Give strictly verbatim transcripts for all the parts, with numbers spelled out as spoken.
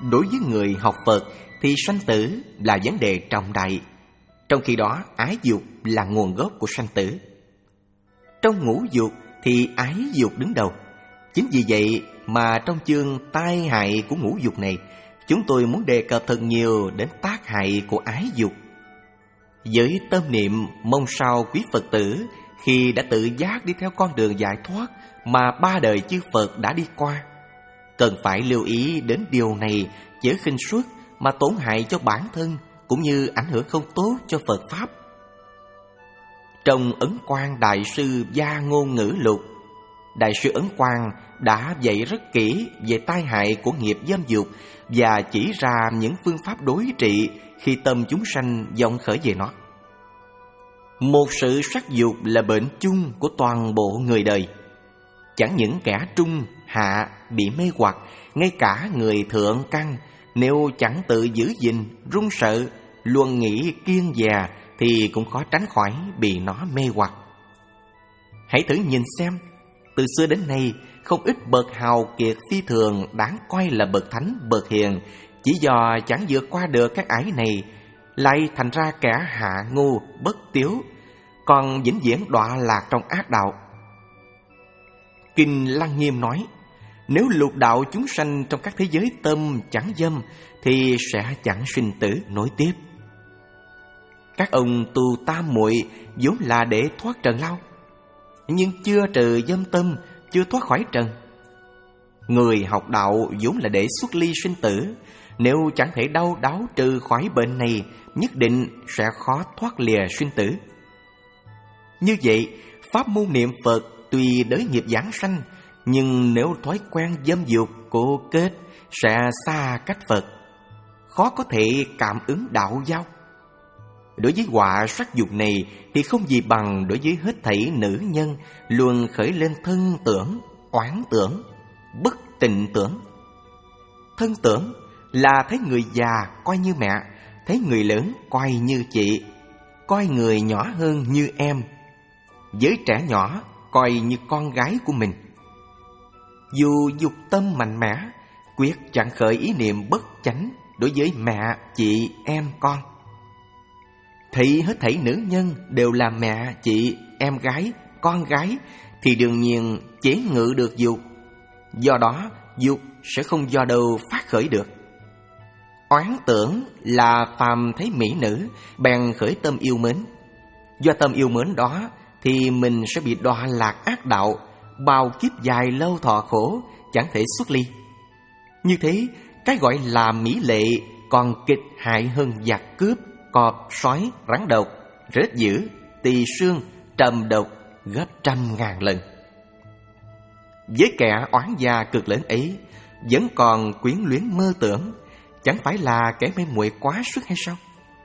Đối với người học Phật thì sanh tử là vấn đề trọng đại, trong khi đó ái dục là nguồn gốc của sanh tử. Trong ngũ dục thì ái dục đứng đầu. Chính vì vậy mà trong chương tai hại của ngũ dục này, chúng tôi muốn đề cập thật nhiều đến tác hại của ái dục. Với tâm niệm mong sao quý Phật tử khi đã tự giác đi theo con đường giải thoát mà ba đời chư Phật đã đi qua, cần phải lưu ý đến điều này, chớ khinh suất mà tổn hại cho bản thân cũng như ảnh hưởng không tốt cho Phật Pháp. Trong Ấn Quang Đại sư Gia Ngôn Ngữ Lục, Đại sư Ấn Quang đã dạy rất kỹ về tai hại của nghiệp dâm dục và chỉ ra những phương pháp đối trị khi tâm chúng sanh vọng khởi về nó. Một sự sắc dục là bệnh chung của toàn bộ người đời. Chẳng những kẻ trung, hạ bị mê hoặc, ngay cả người thượng căn nếu chẳng tự giữ gìn, run sợ, luôn nghĩ kiêng dè thì cũng khó tránh khỏi bị nó mê hoặc. Hãy thử nhìn xem, từ xưa đến nay không ít bậc hào kiệt phi thường đáng coi là bậc thánh, bậc hiền, chỉ do chẳng vượt qua được các ải này, lại thành ra kẻ hạ ngu, bất tiếu, còn vĩnh viễn đọa lạc trong ác đạo. Kinh Lăng Nghiêm nói, nếu lục đạo chúng sanh trong các thế giới tâm chẳng dâm thì sẽ chẳng sinh tử nối tiếp. Các ông tu tam muội vốn là để thoát trần lao, nhưng chưa trừ dâm tâm, chưa thoát khỏi trần. Người học đạo vốn là để xuất ly sinh tử, nếu chẳng thể đau đáu trừ khỏi bệnh này, nhất định sẽ khó thoát lìa sinh tử. Như vậy, pháp môn niệm Phật tuy đới nghiệp giảng sanh, nhưng nếu thói quen dâm dục cố kết sẽ xa cách Phật, khó có thể cảm ứng đạo giao. Đối với họa sắc dục này thì không gì bằng đối với hết thảy nữ nhân luôn khởi lên thân tưởng, oán tưởng, bất tịnh tưởng. Thân tưởng là thấy người già coi như mẹ, thấy người lớn coi như chị, coi người nhỏ hơn như em, với trẻ nhỏ coi như con gái của mình. Dù dục tâm mạnh mẽ, quyết chẳng khởi ý niệm bất chánh đối với mẹ, chị, em, con. Thấy hết thảy nữ nhân đều là mẹ, chị, em gái, con gái thì đương nhiên chế ngự được dục. Do đó dục sẽ không do đâu phát khởi được. Oán tưởng là phàm thấy mỹ nữ bèn khởi tâm yêu mến. Do tâm yêu mến đó thì mình sẽ bị đọa lạc ác đạo, bao kiếp dài lâu thọ khổ, chẳng thể xuất ly. Như thế, cái gọi là mỹ lệ còn kịch hại hơn giặc cướp, cọp, sói, rắn độc, rết dữ, tỳ xương, trầm độc gấp trăm ngàn lần. Với kẻ oán gia cực lớn ấy vẫn còn quyến luyến mơ tưởng, chẳng phải là kẻ mê muội quá sức hay sao?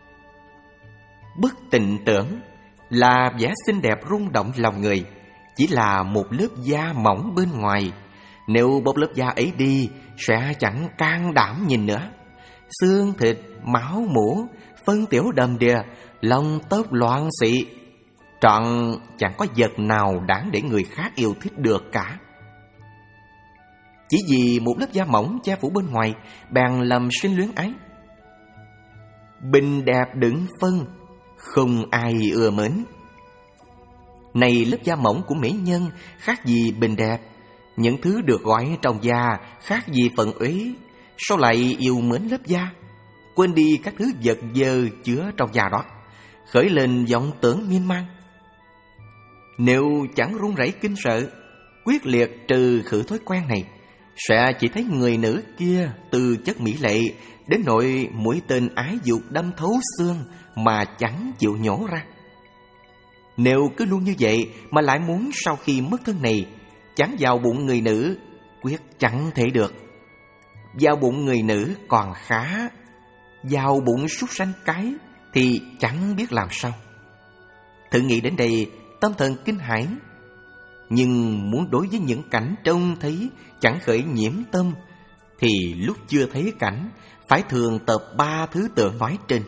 Bất tịnh tưởng là vẻ xinh đẹp rung động lòng người, chỉ là một lớp da mỏng bên ngoài. Nếu bóc lớp da ấy đi sẽ chẳng can đảm nhìn nữa. Xương thịt, máu mủ, phân tiểu đầm đìa, lông tóc loạn xị, trọn chẳng có vật nào đáng để người khác yêu thích được cả. Chỉ vì một lớp da mỏng che phủ bên ngoài bèn lầm sinh luyến ái. Bình đẹp đừng phân, không ai ưa mến. Này lớp da mỏng của mỹ nhân khác gì bình đẹp, những thứ được gọi trong da khác gì phận uế, sao lại yêu mến lớp da, quên đi các thứ vật dơ chứa trong da đó, khởi lên vọng tưởng miên man. Nếu chẳng run rẩy kinh sợ, quyết liệt trừ khử thói quen này, sẽ chỉ thấy người nữ kia từ chất mỹ lệ đến nỗi mũi tên ái dục đâm thấu xương mà chẳng chịu nhổ ra. Nếu cứ luôn như vậy mà lại muốn sau khi mất thân này chẳng vào bụng người nữ, quyết chẳng thể được. Vào bụng người nữ còn khá, vào bụng súc sanh cái thì chẳng biết làm sao. Thử nghĩ đến đây, tâm thần kinh hãi. Nhưng muốn đối với những cảnh trông thấy chẳng khởi nhiễm tâm, thì lúc chưa thấy cảnh phải thường tập ba thứ tượng nói trên.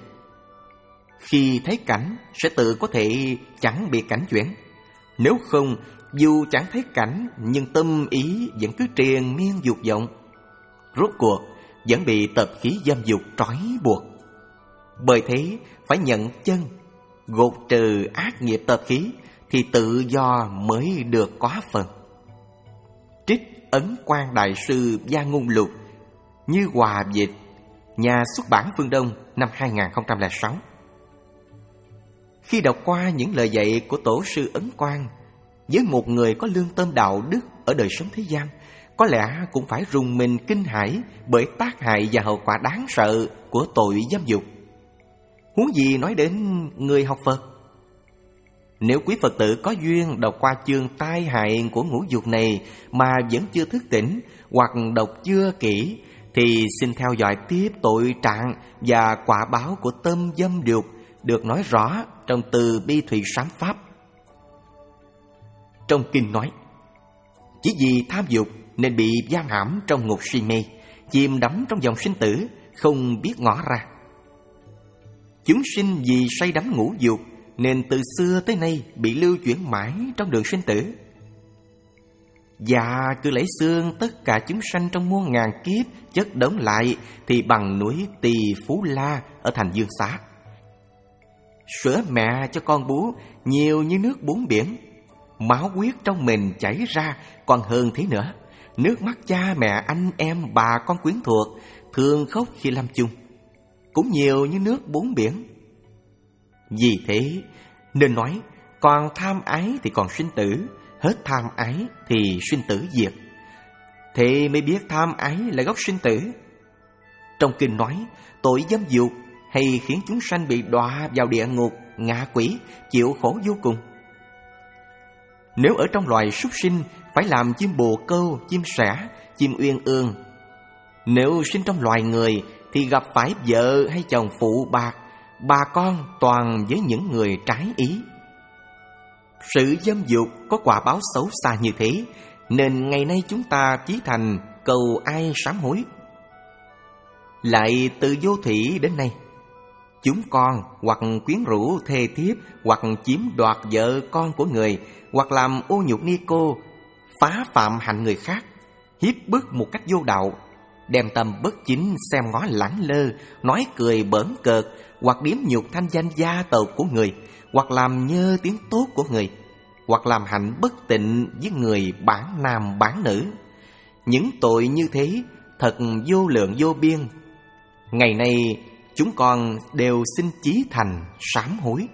Khi thấy cảnh sẽ tự có thể chẳng bị cảnh chuyển. Nếu không, dù chẳng thấy cảnh nhưng tâm ý vẫn cứ triền miên dục vọng. Rốt cuộc vẫn bị tập khí dâm dục trói buộc. Bởi thế phải nhận chân, gột trừ ác nghiệp tập khí thì tự do mới được có phần. Trích Ấn Quang Đại sư Gia Ngôn Lục, Như Hòa dịch, nhà xuất bản Phương Đông, năm hai nghìn không trăm lẻ sáu. Khi đọc qua những lời dạy của Tổ sư Ấn Quang, với một người có lương tâm đạo đức ở đời sống thế gian, có lẽ cũng phải rùng mình kinh hãi bởi tác hại và hậu quả đáng sợ của tội dâm dục. Huống gì nói đến người học Phật. Nếu quý Phật tử có duyên đọc qua chương tai hại của ngũ dục này mà vẫn chưa thức tỉnh hoặc đọc chưa kỹ, thì xin theo dõi tiếp tội trạng và quả báo của tâm dâm dục được nói rõ trong Từ Bi Thủy Sám Pháp. Trong kinh nói, chỉ vì tham dục nên bị giam hãm trong ngục si mê, chìm đắm trong dòng sinh tử, không biết ngỏ ra. Chúng sinh vì say đắm ngũ dục nên từ xưa tới nay bị lưu chuyển mãi trong đường sinh tử. Và cứ lấy xương tất cả chúng sanh trong muôn ngàn kiếp chất đống lại thì bằng núi Tỳ Phú La ở thành Dương Xá. Sữa mẹ cho con bú nhiều như nước bốn biển, máu huyết trong mình chảy ra còn hơn thế nữa. Nước mắt cha mẹ anh em bà con quyến thuộc thường khóc khi lâm chung, cũng nhiều như nước bốn biển. Vì thế nên nói, còn tham ái thì còn sinh tử, hết tham ái thì sinh tử diệt. Thế mới biết tham ái là gốc sinh tử. Trong kinh nói, tội dâm dục hay khiến chúng sanh bị đọa vào địa ngục, ngạ quỷ, chịu khổ vô cùng. Nếu ở trong loài súc sinh, phải làm chim bồ câu, chim sẻ, chim uyên ương. Nếu sinh trong loài người thì gặp phải vợ hay chồng phụ bạc, bà con toàn với những người trái ý. Sự dâm dục có quả báo xấu xa như thế, nên ngày nay chúng ta chí thành cầu ai sám hối. Lại từ vô thủy đến nay, chúng con hoặc quyến rũ thê thiếp, hoặc chiếm đoạt vợ con của người, hoặc làm ô nhục ni cô, phá phạm hạnh người khác, hiếp bức một cách vô đạo, đem tâm bất chính xem ngó lẳng lơ, nói cười bỡn cợt, hoặc điếm nhục thanh danh gia tộc của người, hoặc làm nhơ tiếng tốt của người, hoặc làm hạnh bất tịnh với người bản nam bản nữ. Những tội như thế thật vô lượng vô biên. Ngày nay chúng con đều xin chí thành sám hối.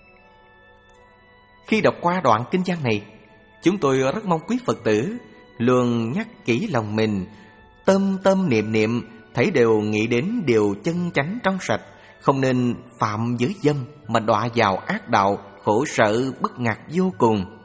Khi đọc qua đoạn kinh văn này, chúng tôi rất mong quý Phật tử luôn nhắc kỹ lòng mình, tâm tâm niệm niệm thấy đều nghĩ đến điều chân chánh trong sạch, không nên phạm giới dâm mà đọa vào ác đạo, khổ sở bất ngặt vô cùng.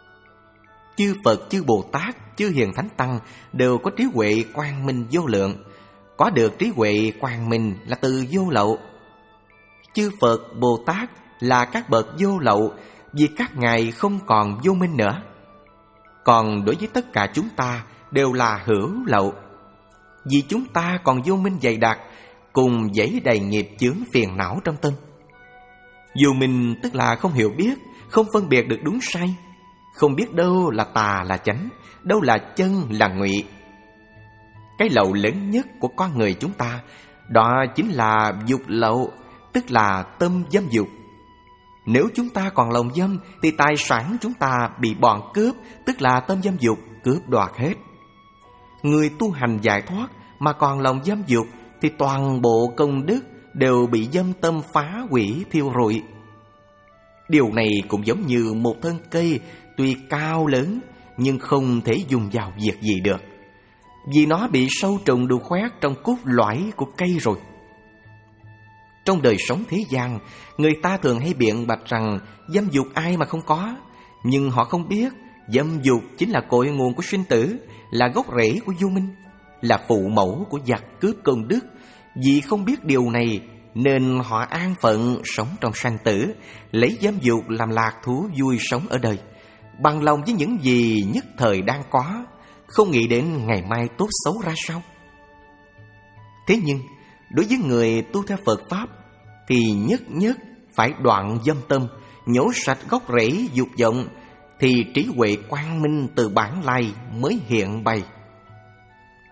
Chư Phật, chư Bồ Tát, chư Hiền Thánh Tăng đều có trí huệ quang minh vô lượng. Có được trí huệ quang minh là từ vô lậu. Chư Phật, Bồ Tát là các bậc vô lậu vì các ngài không còn vô minh nữa. Còn đối với tất cả chúng ta đều là hữu lậu, vì chúng ta còn vô minh dày đặc, cùng dẫy đầy nghiệp chướng phiền não trong tâm. Vô minh tức là không hiểu biết, không phân biệt được đúng sai, không biết đâu là tà là chánh, đâu là chân là ngụy. Cái lậu lớn nhất của con người chúng ta đó chính là dục lậu, tức là tâm dâm dục. Nếu chúng ta còn lòng dâm thì tài sản chúng ta bị bọn cướp, tức là tâm dâm dục cướp đoạt hết. Người tu hành giải thoát mà còn lòng dâm dục thì toàn bộ công đức đều bị dâm tâm phá hủy thiêu rụi. Điều này cũng giống như một thân cây tuy cao lớn nhưng không thể dùng vào việc gì được, vì nó bị sâu trùng đục khoét trong cốt lõi của cây rồi. Trong đời sống thế gian, người ta thường hay biện bạch rằng dâm dục ai mà không có, nhưng họ không biết dâm dục chính là cội nguồn của sinh tử, là gốc rễ của vô minh, là phụ mẫu của giặc cướp công đức. Vì không biết điều này nên họ an phận sống trong sanh tử, lấy dâm dục làm lạc thú vui sống ở đời, bằng lòng với những gì nhất thời đang có, không nghĩ đến ngày mai tốt xấu ra sao. Thế nhưng đối với người tu theo Phật Pháp thì nhất nhất phải đoạn dâm tâm, nhổ sạch gốc rễ dục vọng, thì trí huệ quang minh từ bản lai mới hiện bày.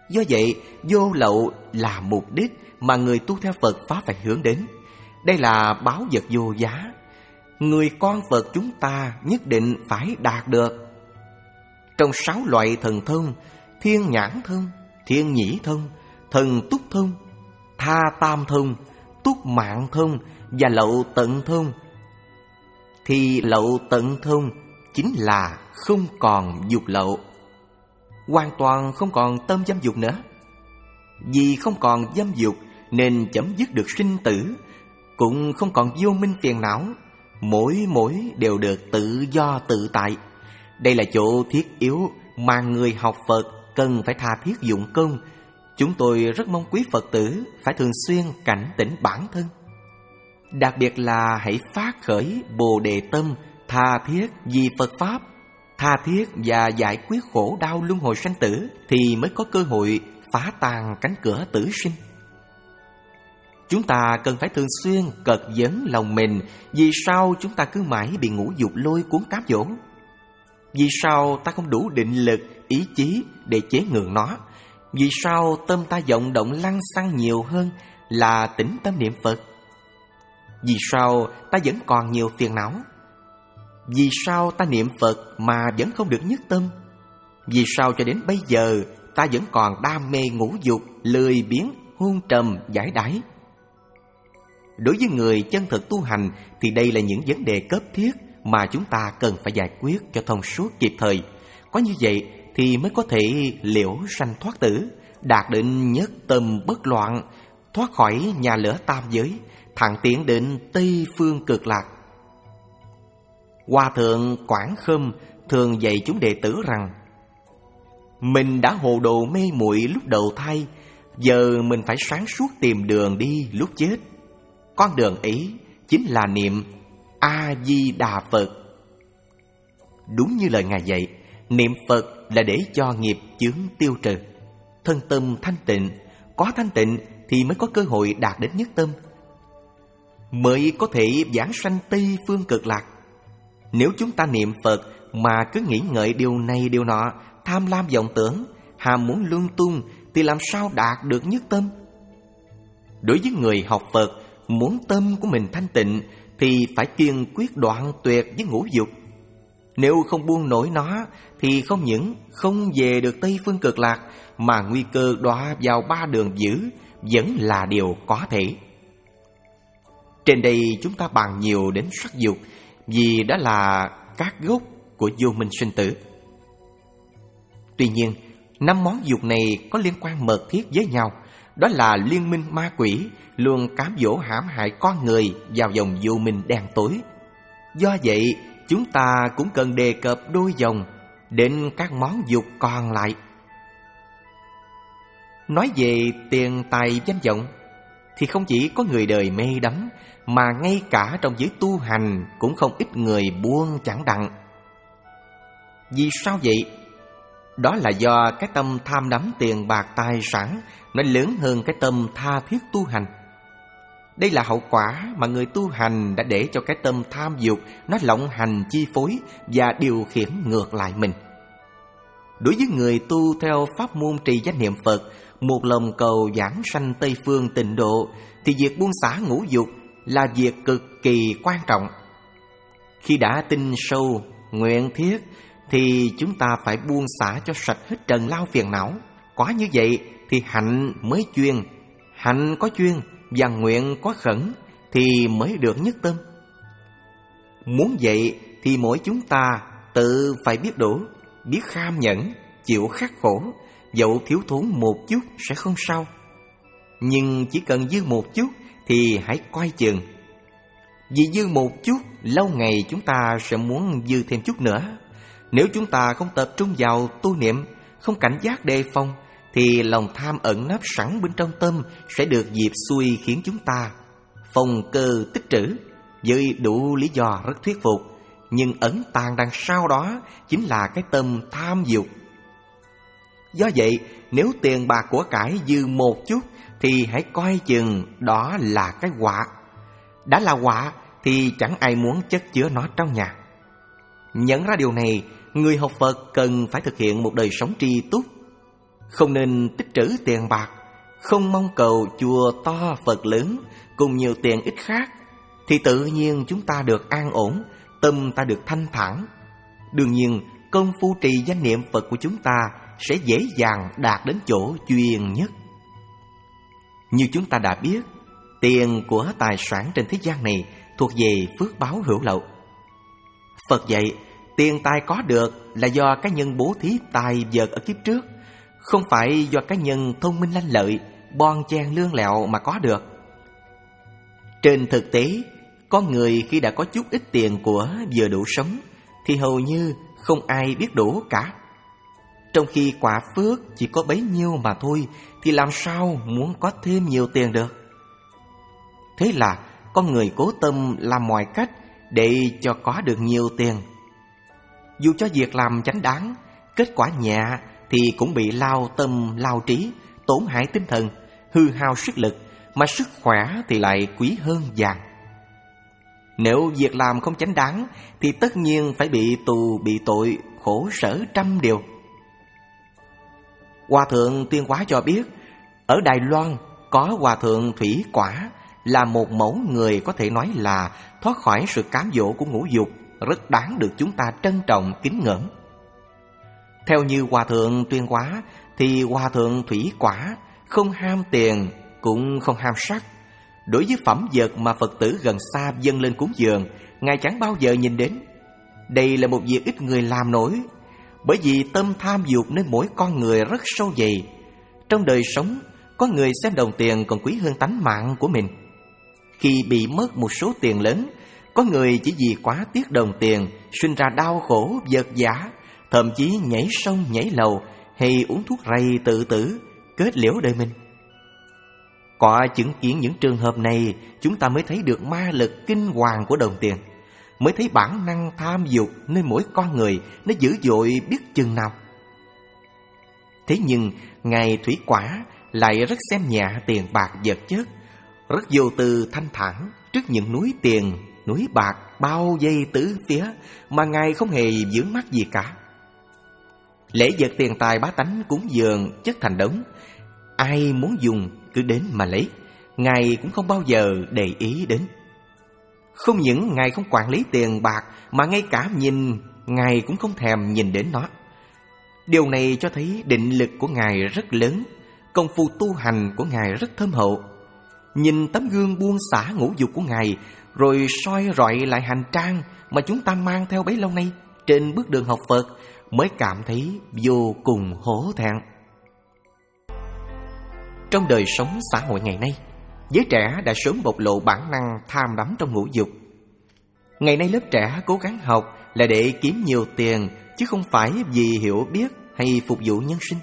Do vậy, vô lậu là mục đích mà người tu theo Phật Pháp phải hướng đến. Đây là báu vật vô giá. Người con Phật chúng ta nhất định phải đạt được. Trong sáu loại thần thông, thiên nhãn thông, thiên nhĩ thông, thần túc thông, tha tam thông, túc mạng thông và lậu tận thông, thì lậu tận thông chính là không còn dục lậu, hoàn toàn không còn tâm dâm dục nữa. Vì không còn dâm dục nên chấm dứt được sinh tử, cũng không còn vô minh phiền não, mỗi mỗi đều được tự do tự tại. Đây là chỗ thiết yếu mà người học Phật cần phải tha thiết dụng công. Chúng tôi rất mong quý Phật tử phải thường xuyên cảnh tỉnh bản thân. Đặc biệt là hãy phát khởi Bồ Đề tâm, tha thiết vì Phật Pháp, tha thiết và giải quyết khổ đau luân hồi sanh tử, thì mới có cơ hội phá tan cánh cửa tử sinh. Chúng ta cần phải thường xuyên cật vấn lòng mình, vì sao chúng ta cứ mãi bị ngũ dục lôi cuốn cám dỗ? Vì sao ta không đủ định lực, ý chí để chế ngự nó? Vì sao tâm ta vọng động lăng xăng nhiều hơn là tĩnh tâm niệm Phật? Vì sao ta vẫn còn nhiều phiền não? Vì sao ta niệm Phật mà vẫn không được nhất tâm? Vì sao cho đến bây giờ ta vẫn còn đam mê ngũ dục, lười biếng, hôn trầm, giải đãi? Đối với người chân thực tu hành thì đây là những vấn đề cấp thiết mà chúng ta cần phải giải quyết cho thông suốt kịp thời. Có như vậy thì mới có thể liễu sanh thoát tử, đạt đến nhất tâm bất loạn, thoát khỏi nhà lửa tam giới, thẳng tiến đến Tây Phương Cực Lạc. Hòa thượng Quảng Khâm thường dạy chúng đệ tử rằng: mình đã hồ đồ mê muội lúc đầu thai, giờ mình phải sáng suốt tìm đường đi lúc chết. Con đường ấy chính là niệm A-di-đà Phật. Đúng như lời Ngài dạy, niệm Phật là để cho nghiệp chướng tiêu trừ, thân tâm thanh tịnh. Có thanh tịnh thì mới có cơ hội đạt đến nhất tâm, mới có thể vãng sanh Tây Phương Cực Lạc. Nếu chúng ta niệm Phật mà cứ nghĩ ngợi điều này điều nọ, tham lam vọng tưởng, ham muốn lung tung, thì làm sao đạt được nhất tâm? Đối với người học Phật, muốn tâm của mình thanh tịnh thì phải kiên quyết đoạn tuyệt với ngũ dục. Nếu không buông nổi nó thì không những không về được Tây Phương Cực Lạc, mà nguy cơ đọa vào ba đường dữ vẫn là điều có thể. Trên đây chúng ta bàn nhiều đến sắc dục, vì đó là các gốc của vô minh sinh tử. Tuy nhiên, năm món dục này có liên quan mật thiết với nhau. Đó là liên minh ma quỷ, luôn cám dỗ hãm hại con người vào dòng vô minh đen tối. Do vậy, chúng ta cũng cần đề cập đôi dòng đến các món dục còn lại. Nói về tiền tài danh vọng thì không chỉ có người đời mê đắm, mà ngay cả trong giới tu hành cũng không ít người buông chẳng đặng. Vì sao vậy? Đó là do cái tâm tham đắm tiền bạc tài sản nó lớn hơn cái tâm tha thiết tu hành. Đây là hậu quả mà người tu hành đã để cho cái tâm tham dục nó lộng hành chi phối và điều khiển ngược lại mình. Đối với người tu theo pháp môn trì danh niệm Phật, một lòng cầu vãng sanh Tây Phương tịnh độ, thì việc buông xả ngũ dục là việc cực kỳ quan trọng. Khi đã tin sâu, nguyện thiết thì chúng ta phải buông xả cho sạch hết trần lao phiền não. Có như vậy thì hạnh mới chuyên, hạnh có chuyên và nguyện có khẩn thì mới được nhất tâm. Muốn vậy thì mỗi chúng ta tự phải biết đủ, biết kham nhẫn, chịu khắc khổ. Dẫu thiếu thốn một chút sẽ không sao, nhưng chỉ cần dư một chút thì hãy coi chừng. Vì dư một chút, lâu ngày chúng ta sẽ muốn dư thêm chút nữa. Nếu chúng ta không tập trung vào tu niệm, không cảnh giác đề phòng, thì lòng tham ẩn nấp sẵn bên trong tâm sẽ được dịp xuôi khiến chúng ta phòng cơ tích trữ với đủ lý do rất thuyết phục. Nhưng ẩn tàng đằng sau đó chính là cái tâm tham dục. Do vậy, nếu tiền bạc của cải dư một chút thì hãy coi chừng đó là cái họa. Đã là họa thì chẳng ai muốn chất chứa nó trong nhà. Nhận ra điều này, người học Phật cần phải thực hiện một đời sống tri túc. Không nên tích trữ tiền bạc, không mong cầu chùa to Phật lớn cùng nhiều tiền ít khác, thì tự nhiên chúng ta được an ổn, tâm ta được thanh thản. Đương nhiên, công phu trì danh niệm Phật của chúng ta sẽ dễ dàng đạt đến chỗ chuyên nhất. Như chúng ta đã biết, tiền của tài sản trên thế gian này thuộc về phước báo hữu lậu. Phật dạy, tiền tài có được là do cá nhân bố thí tài vật ở kiếp trước, không phải do cá nhân thông minh lanh lợi, bon chen lương lẹo mà có được. Trên thực tế, con người khi đã có chút ít tiền của vừa đủ sống thì hầu như không ai biết đủ cả. Trong khi quả phước chỉ có bấy nhiêu mà thôi, thì làm sao muốn có thêm nhiều tiền được? Thế là con người cố tâm làm mọi cách để cho có được nhiều tiền. Dù cho việc làm chánh đáng, kết quả nhẹ thì cũng bị lao tâm, lao trí, tổn hại tinh thần, hư hao sức lực, mà sức khỏe thì lại quý hơn vàng. Nếu việc làm không chánh đáng thì tất nhiên phải bị tù, bị tội, khổ sở trăm điều. Hòa thượng Tuyên Hóa cho biết, ở Đài Loan có Hòa thượng Thủy Quả, là một mẫu người có thể nói là thoát khỏi sự cám dỗ của ngũ dục, rất đáng được chúng ta trân trọng kính ngưỡng. Theo như Hòa thượng Tuyên Hóa thì Hòa thượng Thủy Quả không ham tiền cũng không ham sắc. Đối với phẩm vật mà Phật tử gần xa dâng lên cúng dường, Ngài chẳng bao giờ nhìn đến. Đây là một việc ít người làm nổi, bởi vì tâm tham dục nơi mỗi con người rất sâu dày. Trong đời sống, có người xem đồng tiền còn quý hơn tánh mạng của mình. Khi bị mất một số tiền lớn, có người chỉ vì quá tiếc đồng tiền sinh ra đau khổ vật vã, thậm chí nhảy sông nhảy lầu hay uống thuốc rầy tự tử, kết liễu đời mình. Có chứng kiến những trường hợp này, chúng ta mới thấy được ma lực kinh hoàng của đồng tiền, mới thấy bản năng tham dục nơi mỗi con người nó dữ dội biết chừng nào. Thế nhưng Ngài Thủy Quả lại rất xem nhẹ tiền bạc vật chất, rất vô tư thanh thản trước những núi tiền, núi bạc bao vây tứ phía mà Ngài không hề vướng mắc gì cả. Lễ vật tiền tài bá tánh cúng dường chất thành đống, ai muốn dùng cứ đến mà lấy, Ngài cũng không bao giờ để ý đến. Không những Ngài không quản lý tiền bạc, mà ngay cả nhìn Ngài cũng không thèm nhìn đến nó. Điều này cho thấy định lực của Ngài rất lớn, công phu tu hành của Ngài rất thâm hậu. Nhìn tấm gương buông xả ngũ dục của Ngài, rồi soi rọi lại hành trang mà chúng ta mang theo bấy lâu nay trên bước đường học Phật, mới cảm thấy vô cùng hổ thẹn. Trong đời sống xã hội ngày nay, giới trẻ đã sớm bộc lộ bản năng tham đắm trong ngũ dục. Ngày nay lớp trẻ cố gắng học là để kiếm nhiều tiền, chứ không phải vì hiểu biết hay phục vụ nhân sinh.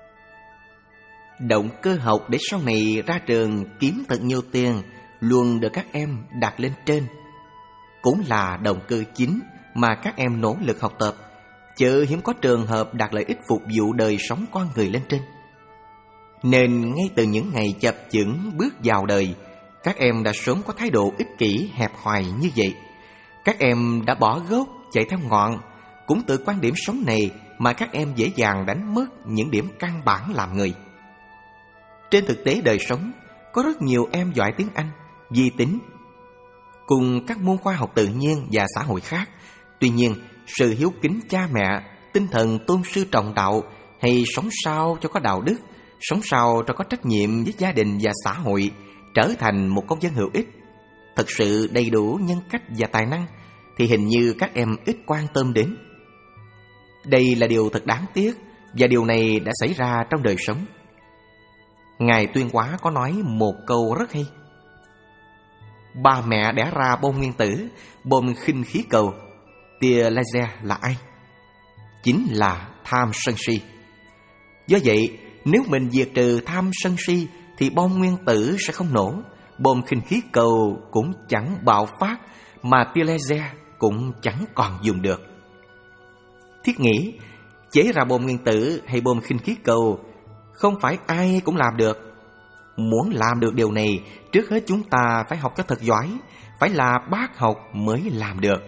Động cơ học để sau này ra trường kiếm thật nhiều tiền luôn được các em đặt lên trên, cũng là động cơ chính mà các em nỗ lực học tập, chớ hiếm có trường hợp đặt lợi ích phục vụ đời sống con người lên trên. Nên ngay từ những ngày chập chững bước vào đời, các em đã sớm có thái độ ích kỷ hẹp hòi như vậy. Các em đã bỏ gốc chạy theo ngọn. Cũng từ quan điểm sống này mà các em dễ dàng đánh mất những điểm căn bản làm người. Trên thực tế đời sống, có rất nhiều em giỏi tiếng Anh, vi tính, cùng các môn khoa học tự nhiên và xã hội khác. Tuy nhiên, sự hiếu kính cha mẹ, tinh thần tôn sư trọng đạo, hay sống sao cho có đạo đức, sống sao cho có trách nhiệm với gia đình và xã hội, trở thành một công dân hữu ích, thật sự đầy đủ nhân cách và tài năng, thì hình như các em ít quan tâm đến. Đây là điều thật đáng tiếc, và điều này đã xảy ra trong đời sống. Ngài Tuyên Hóa có nói một câu rất hay: ba mẹ đẻ ra bom nguyên tử, bom khinh khí cầu, tia laser là ai? Chính là tham sân si. Do vậy, nếu mình diệt trừ tham sân si thì bom nguyên tử sẽ không nổ, bom khinh khí cầu cũng chẳng bạo phát, mà tia laser cũng chẳng còn dùng được. Thiết nghĩ, chế ra bom nguyên tử hay bom khinh khí cầu không phải ai cũng làm được. Muốn làm được điều này, trước hết chúng ta phải học cho thật giỏi, phải là bác học mới làm được.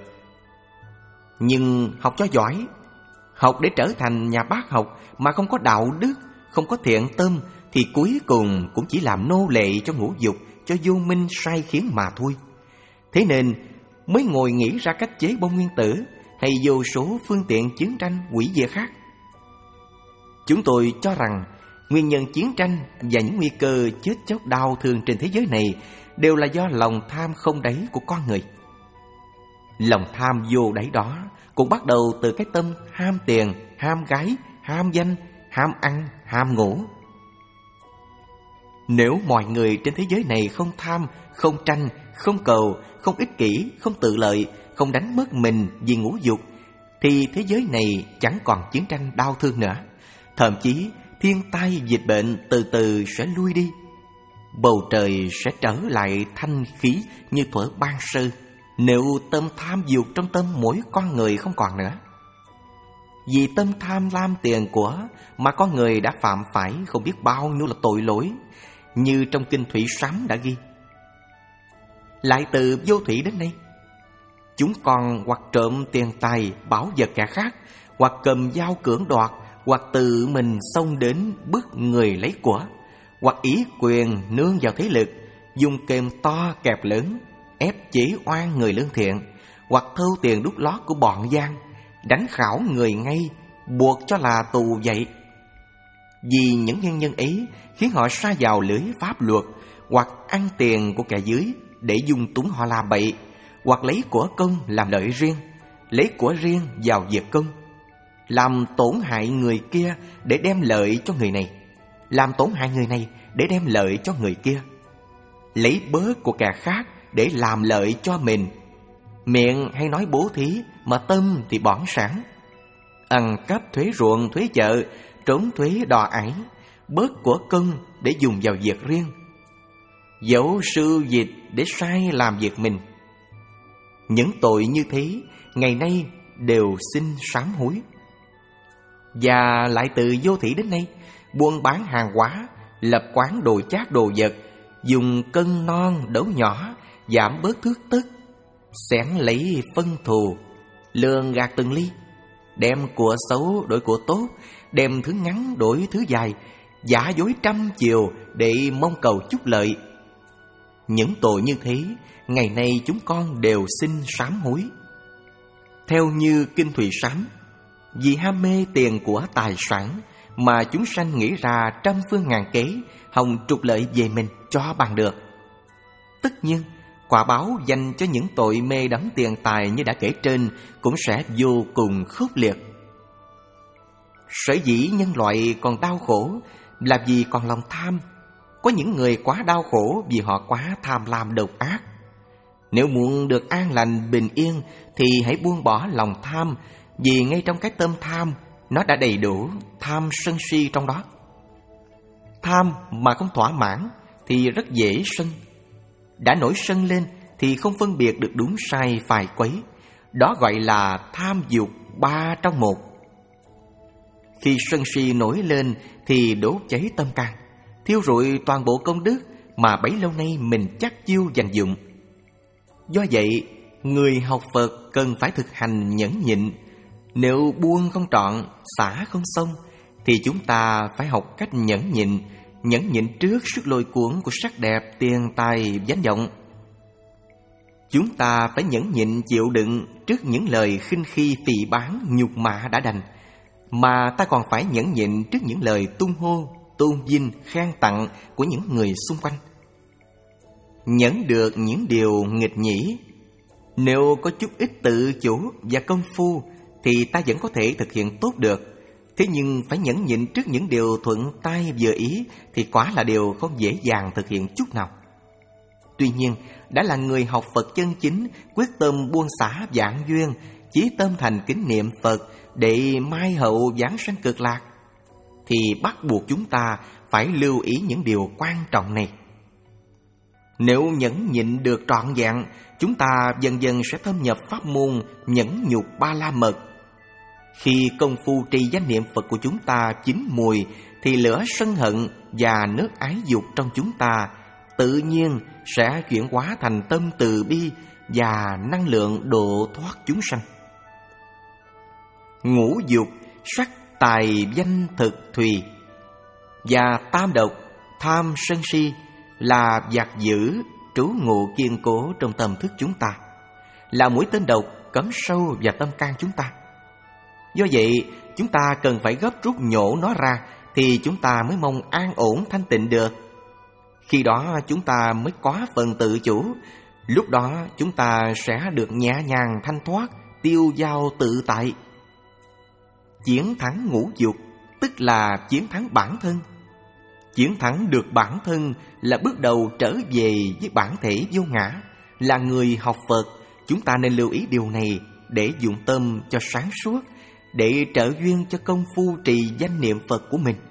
Nhưng học cho giỏi, học để trở thành nhà bác học mà không có đạo đức, không có thiện tâm thì cuối cùng cũng chỉ làm nô lệ cho ngũ dục, cho vô minh sai khiến mà thôi. Thế nên mới ngồi nghĩ ra cách chế bom nguyên tử hay vô số phương tiện chiến tranh hủy diệt khác. Chúng tôi cho rằng nguyên nhân chiến tranh và những nguy cơ chết chóc đau thương trên thế giới này đều là do lòng tham không đáy của con người. Lòng tham vô đáy đó cũng bắt đầu từ cái tâm ham tiền, ham gái, ham danh, ham ăn, ham ngủ. Nếu mọi người trên thế giới này không tham, không tranh, không cầu, không ích kỷ, không tự lợi, không đánh mất mình vì ngũ dục, thì thế giới này chẳng còn chiến tranh đau thương nữa. Thậm chí thiên tai dịch bệnh từ từ sẽ lui đi, bầu trời sẽ trở lại thanh khí như thuở ban sơ, nếu tâm tham dục trong tâm mỗi con người không còn nữa. Vì tâm tham lam tiền của mà con người đã phạm phải không biết bao nhiêu là tội lỗi, như trong kinh Thủy Sám đã ghi. Lại từ vô thủy đến nay, chúng còn hoặc trộm tiền tài bảo vật kẻ khác, hoặc cầm dao cưỡng đoạt, hoặc tự mình xông đến bức người lấy của, hoặc ý quyền nương vào thế lực, dùng kềm to kẹp lớn, ép chế oan người lương thiện, hoặc thâu tiền đút lót của bọn gian, đánh khảo người ngay, buộc cho là tù vậy. Vì những nhân nhân ấy khiến họ sa vào lưới pháp luật, hoặc ăn tiền của kẻ dưới để dung túng họ làm bậy, hoặc lấy của công làm lợi riêng, lấy của riêng vào việc công, làm tổn hại người kia để đem lợi cho người này, làm tổn hại người này để đem lợi cho người kia, lấy bớt của kẻ khác để làm lợi cho mình. Miệng hay nói bố thí mà tâm thì bỏng sẵn, ăn cắp thuế ruộng, thuế chợ, trốn thuế đò ải, bớt của công để dùng vào việc riêng, dẫu sư dịch để sai làm việc mình. Những tội như thế ngày nay đều xin sám hối. Và lại từ vô thủy đến nay, buôn bán hàng hóa, lập quán đồ chác đồ vật, dùng cân non đấu nhỏ, giảm bớt thước tức, xẻn lấy phân thù, lường gạt từng ly, đem của xấu đổi của tốt, đem thứ ngắn đổi thứ dài, giả dối trăm chiều để mong cầu chút lợi. Những tội như thế ngày nay chúng con đều xin sám hối. Theo như kinh Thủy Sám, vì ham mê tiền của tài sản mà chúng sanh nghĩ ra trăm phương ngàn kế, hòng trục lợi về mình cho bằng được. Tất nhiên quả báo dành cho những tội mê đắm tiền tài như đã kể trên cũng sẽ vô cùng khốc liệt. Sở dĩ nhân loại còn đau khổ là vì còn lòng tham. Có những người quá đau khổ vì họ quá tham lam độc ác. Nếu muốn được an lành bình yên thì hãy buông bỏ lòng tham, vì ngay trong cái tâm tham nó đã đầy đủ tham sân si trong đó. Tham mà không thỏa mãn thì rất dễ sân. Đã nổi sân lên thì không phân biệt được đúng sai phải quấy. Đó gọi là tham dục ba trong một. Khi sân si nổi lên thì đốt cháy tâm can, thiêu rụi toàn bộ công đức mà bấy lâu nay mình chắc chiêu dành dụng. Do vậy, người học Phật cần phải thực hành nhẫn nhịn. Nếu buông không trọn, xả không xong, thì chúng ta phải học cách nhẫn nhịn, nhẫn nhịn trước sức lôi cuốn của sắc đẹp, tiền tài, danh vọng. Chúng ta phải nhẫn nhịn chịu đựng trước những lời khinh khi phỉ báng, nhục mạ đã đành, mà ta còn phải nhẫn nhịn trước những lời tung hô, tôn vinh, khen tặng của những người xung quanh. Nhẫn được những điều nghịch nhĩ, nếu có chút ít tự chủ và công phu thì ta vẫn có thể thực hiện tốt được. Thế nhưng phải nhẫn nhịn trước những điều thuận tay vừa ý thì quả là điều không dễ dàng thực hiện chút nào. Tuy nhiên, đã là người học Phật chân chính, quyết tâm buông xả vạn duyên, chí tâm thành kính niệm Phật để mai hậu vãng sanh cực lạc, thì bắt buộc chúng ta phải lưu ý những điều quan trọng này. Nếu nhẫn nhịn được trọn vẹn, chúng ta dần dần sẽ thâm nhập pháp môn nhẫn nhục ba la mật. Khi công phu trì danh niệm Phật của chúng ta chín mùi, thì lửa sân hận và nước ái dục trong chúng ta tự nhiên sẽ chuyển hóa thành tâm từ bi và năng lượng độ thoát chúng sanh. Ngũ dục, sắc, tài, danh, thực, thùy, Và tam độc, tham sân si là giặc dữ trú ngụ kiên cố trong tâm thức chúng ta, là mũi tên độc cắm sâu vào tâm can chúng ta. Do vậy, chúng ta cần phải gấp rút nhổ nó ra thì chúng ta mới mong an ổn thanh tịnh được. Khi đó chúng ta mới có phần tự chủ. Lúc đó chúng ta sẽ được nhẹ nhàng thanh thoát, tiêu dao tự tại. Chiến thắng ngũ dục tức là chiến thắng bản thân. Chiến thắng được bản thân là bước đầu trở về với bản thể vô ngã. Là người học Phật, chúng ta nên lưu ý điều này để dụng tâm cho sáng suốt, để trợ duyên cho công phu trì danh niệm Phật của mình.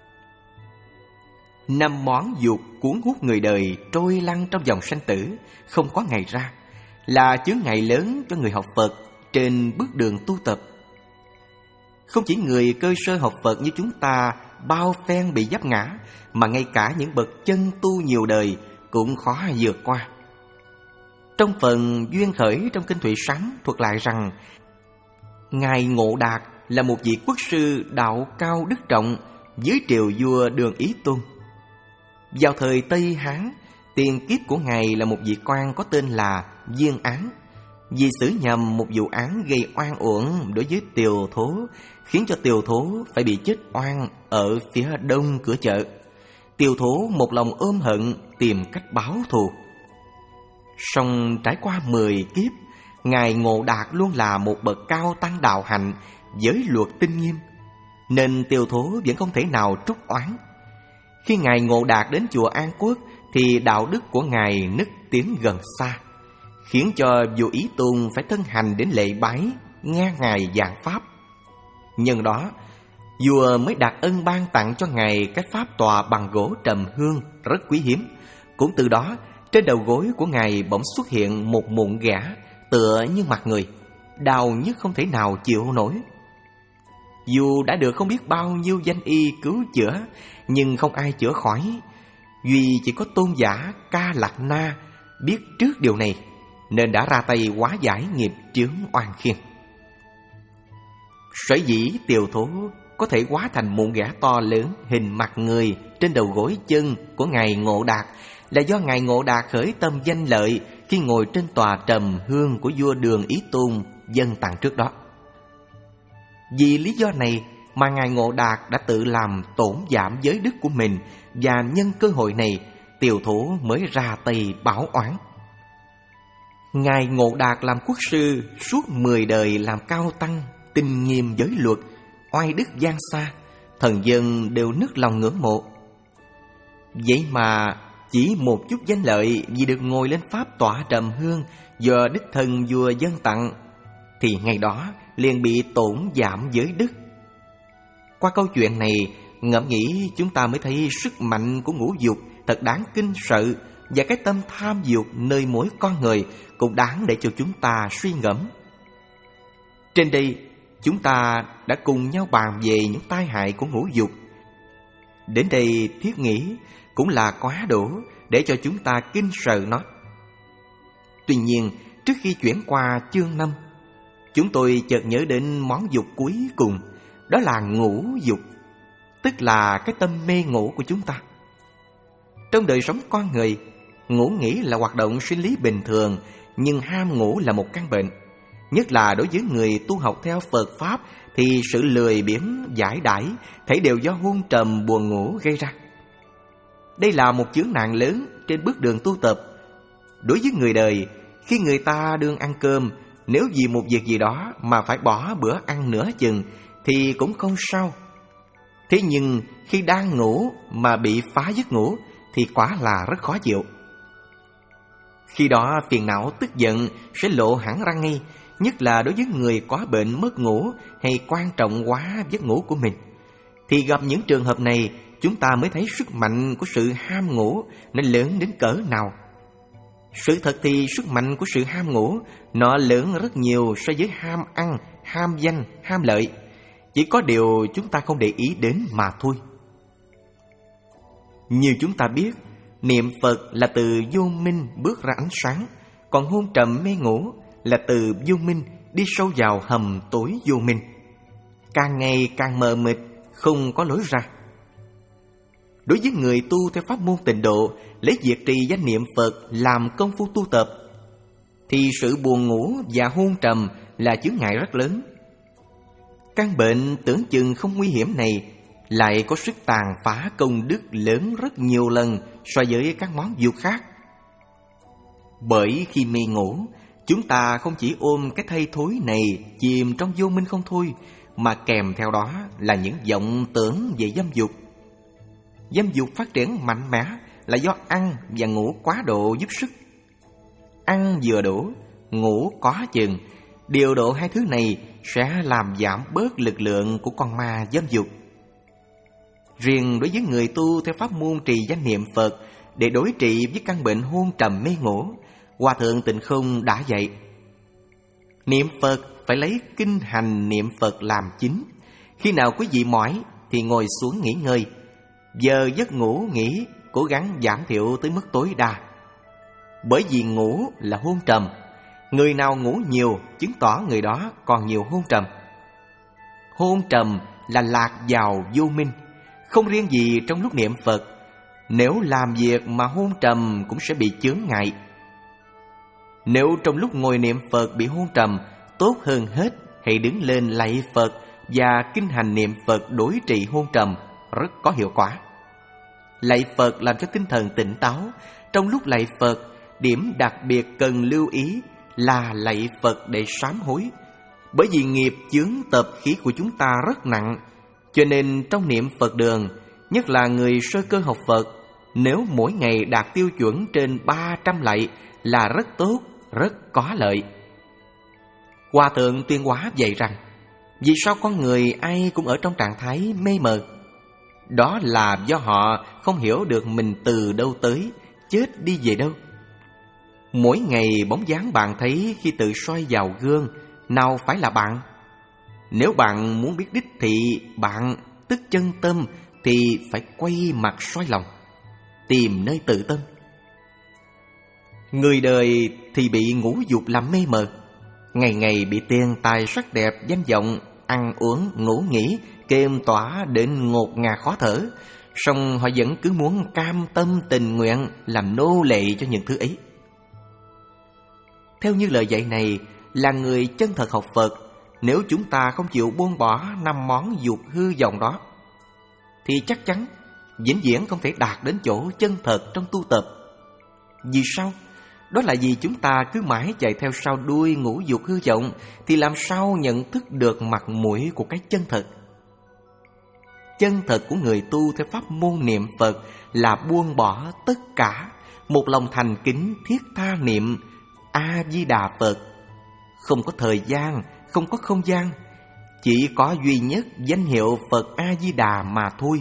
Năm món dục cuốn hút người đời trôi lăn trong dòng sanh tử, không có ngày ra, là chướng ngại lớn cho người học Phật trên bước đường tu tập. Không chỉ người cơ sơ học Phật như chúng ta bao phen bị vấp ngã, mà ngay cả những bậc chân tu nhiều đời cũng khó vượt qua. Trong phần Duyên Khởi trong Kinh Thụy Sám thuật lại rằng, Ngài Ngộ Đạt là một vị quốc sư đạo cao đức trọng dưới triều vua Đường Ý Tôn. Vào thời Tây Hán, tiền kiếp của Ngài là một vị quan có tên là Viên Án. Vì xử nhầm một vụ án gây oan uổng đối với Tiều Thố, khiến cho Tiều Thố phải bị chết oan ở phía đông cửa chợ. Tiều Thố một lòng ôm hận tìm cách báo thù. Song trải qua mười kiếp, Ngài Ngộ Đạt luôn là một bậc cao tăng đạo hạnh, giới luật tinh nghiêm, nên Tiều Thố vẫn không thể nào trút oán. Khi Ngài Ngộ Đạt đến chùa An Quốc thì đạo đức của Ngài nức tiếng gần xa, khiến cho vua Ý Tôn phải thân hành đến lễ bái, nghe Ngài giảng pháp. Nhân đó, vua mới đặt ân ban tặng cho Ngài cái pháp tọa bằng gỗ trầm hương rất quý hiếm. Cũng từ đó, trên đầu gối của Ngài bỗng xuất hiện một mụn ghẻ tựa như mặt người, đau nhức không thể nào chịu nổi. Dù đã được không biết bao nhiêu danh y cứu chữa, nhưng không ai chữa khỏi, duy chỉ có tôn giả Ca Lạc Na biết trước điều này, nên đã ra tay hóa giải nghiệp chướng oan khiên. Sở dĩ Tiều Thố có thể hóa thành mụn ghẻ to lớn hình mặt người trên đầu gối chân của Ngài Ngộ Đạt là do Ngài Ngộ Đạt khởi tâm danh lợi khi ngồi trên tòa trầm hương của vua Đường Ý Tôn dâng tặng trước đó. Vì lý do này mà Ngài Ngộ Đạt đã tự làm tổn giảm giới đức của mình, và nhân cơ hội này Tiều Thố mới ra tay báo oán. Ngài Ngộ Đạt làm quốc sư suốt mười đời làm cao tăng, tinh nghiêm giới luật, oai đức giang xa, thần dân đều nức lòng ngưỡng mộ. Vậy mà chỉ một chút danh lợi vì được ngồi lên pháp tọa trầm hương do đích thân vua dâng tặng, thì ngày đó liền bị tổn giảm giới đức. Qua câu chuyện này, ngẫm nghĩ chúng ta mới thấy sức mạnh của ngũ dục thật đáng kinh sợ, và cái tâm tham dục nơi mỗi con người cũng đáng để cho chúng ta suy ngẫm. Trên đây, chúng ta đã cùng nhau bàn về những tai hại của ngũ dục. Đến đây thiết nghĩ cũng là quá đủ để cho chúng ta kinh sợ nó. Tuy nhiên, trước khi chuyển qua chương năm, chúng tôi chợt nhớ đến món dục cuối cùng, đó là ngũ dục, tức là cái tâm mê ngủ của chúng ta. Trong đời sống con người, ngủ nghỉ là hoạt động sinh lý bình thường, nhưng ham ngủ là một căn bệnh. Nhất là đối với người tu học theo Phật Pháp thì sự lười biếng giải đãi thể đều do hôn trầm buồn ngủ gây ra. Đây là một chướng nạn lớn trên bước đường tu tập. Đối với người đời, khi người ta đương ăn cơm, nếu vì một việc gì đó mà phải bỏ bữa ăn nửa chừng thì cũng không sao. Thế nhưng khi đang ngủ mà bị phá giấc ngủ thì quả là rất khó chịu. Khi đó phiền não tức giận sẽ lộ hẳn ra ngay, nhất là đối với người có bệnh mất ngủ hay quan trọng quá giấc ngủ của mình. Thì gặp những trường hợp này, chúng ta mới thấy sức mạnh của sự ham ngủ nó lớn đến cỡ nào. Sự thật thì sức mạnh của sự ham ngủ nó lớn rất nhiều so với ham ăn, ham danh, ham lợi. Chỉ có điều chúng ta không để ý đến mà thôi. Như chúng ta biết, niệm Phật là từ vô minh bước ra ánh sáng, còn hôn trầm mê ngủ là từ vô minh đi sâu vào hầm tối vô minh, càng ngày càng mờ mịt, không có lối ra. Đối với người tu theo pháp môn Tịnh Độ, lấy việc trì danh niệm Phật làm công phu tu tập, thì sự buồn ngủ và hôn trầm là chướng ngại rất lớn. Căn bệnh tưởng chừng không nguy hiểm này lại có sức tàn phá công đức lớn rất nhiều lần so với các món dục khác. Bởi khi mê ngủ, chúng ta không chỉ ôm cái thây thối này chìm trong vô minh không thôi, mà kèm theo đó là những vọng tưởng về dâm dục. Dâm dục phát triển mạnh mẽ là do ăn và ngủ quá độ giúp sức. Ăn vừa đủ, ngủ có chừng, điều độ hai thứ này sẽ làm giảm bớt lực lượng của con ma dâm dục. Riêng đối với người tu theo pháp môn trì danh niệm Phật để đối trị với căn bệnh hôn trầm mê ngủ, Hòa Thượng Tịnh Không đã dạy: niệm Phật phải lấy kinh hành niệm Phật làm chính. Khi nào quý vị mỏi thì ngồi xuống nghỉ ngơi. Giờ giấc ngủ nghỉ cố gắng giảm thiểu tới mức tối đa. Bởi vì ngủ là hôn trầm, người nào ngủ nhiều chứng tỏ người đó còn nhiều hôn trầm. Hôn trầm là lạc vào vô minh, không riêng gì trong lúc niệm Phật. Nếu làm việc mà hôn trầm cũng sẽ bị chướng ngại. Nếu trong lúc ngồi niệm Phật bị hôn trầm, tốt hơn hết hãy đứng lên lạy Phật và kinh hành niệm Phật đối trị hôn trầm, rất có hiệu quả. Lạy Phật làm cho tinh thần tỉnh táo. Trong lúc lạy Phật, điểm đặc biệt cần lưu ý là lạy Phật để sám hối. Bởi vì nghiệp chướng tập khí của chúng ta rất nặng, cho nên trong niệm Phật đường, nhất là người sơ cơ học Phật, nếu mỗi ngày đạt tiêu chuẩn trên ba trăm lạy là rất tốt, rất có lợi. Hòa Thượng Tuyên Hóa dạy rằng, vì sao con người ai cũng ở trong trạng thái mê mờ? Đó là do họ không hiểu được mình từ đâu tới, chết đi về đâu. Mỗi ngày bóng dáng bạn thấy khi tự soi vào gương, nào phải là bạn? Nếu bạn muốn biết đích thị bạn, tức chân tâm, thì phải quay mặt soi lòng, tìm nơi tự tâm. Người đời thì bị ngũ dục làm mê mờ, ngày ngày bị tiền tài sắc đẹp danh vọng, ăn uống ngủ nghỉ kềm tỏa đến ngột ngạt khó thở, song họ vẫn cứ muốn cam tâm tình nguyện làm nô lệ cho những thứ ấy. Theo như lời dạy này, là người chân thật học Phật, nếu chúng ta không chịu buông bỏ năm món dục hư vọng đó, thì chắc chắn vĩnh viễn không thể đạt đến chỗ chân thật trong tu tập. Vì sao? Đó là vì chúng ta cứ mãi chạy theo sau đuôi ngũ dục hư vọng, thì làm sao nhận thức được mặt mũi của cái chân thật. Chân thật của người tu theo pháp môn niệm Phật là buông bỏ tất cả, một lòng thành kính thiết tha niệm A-di-đà Phật. Không có thời gian, không có không gian, chỉ có duy nhất danh hiệu Phật A-di-đà mà thôi.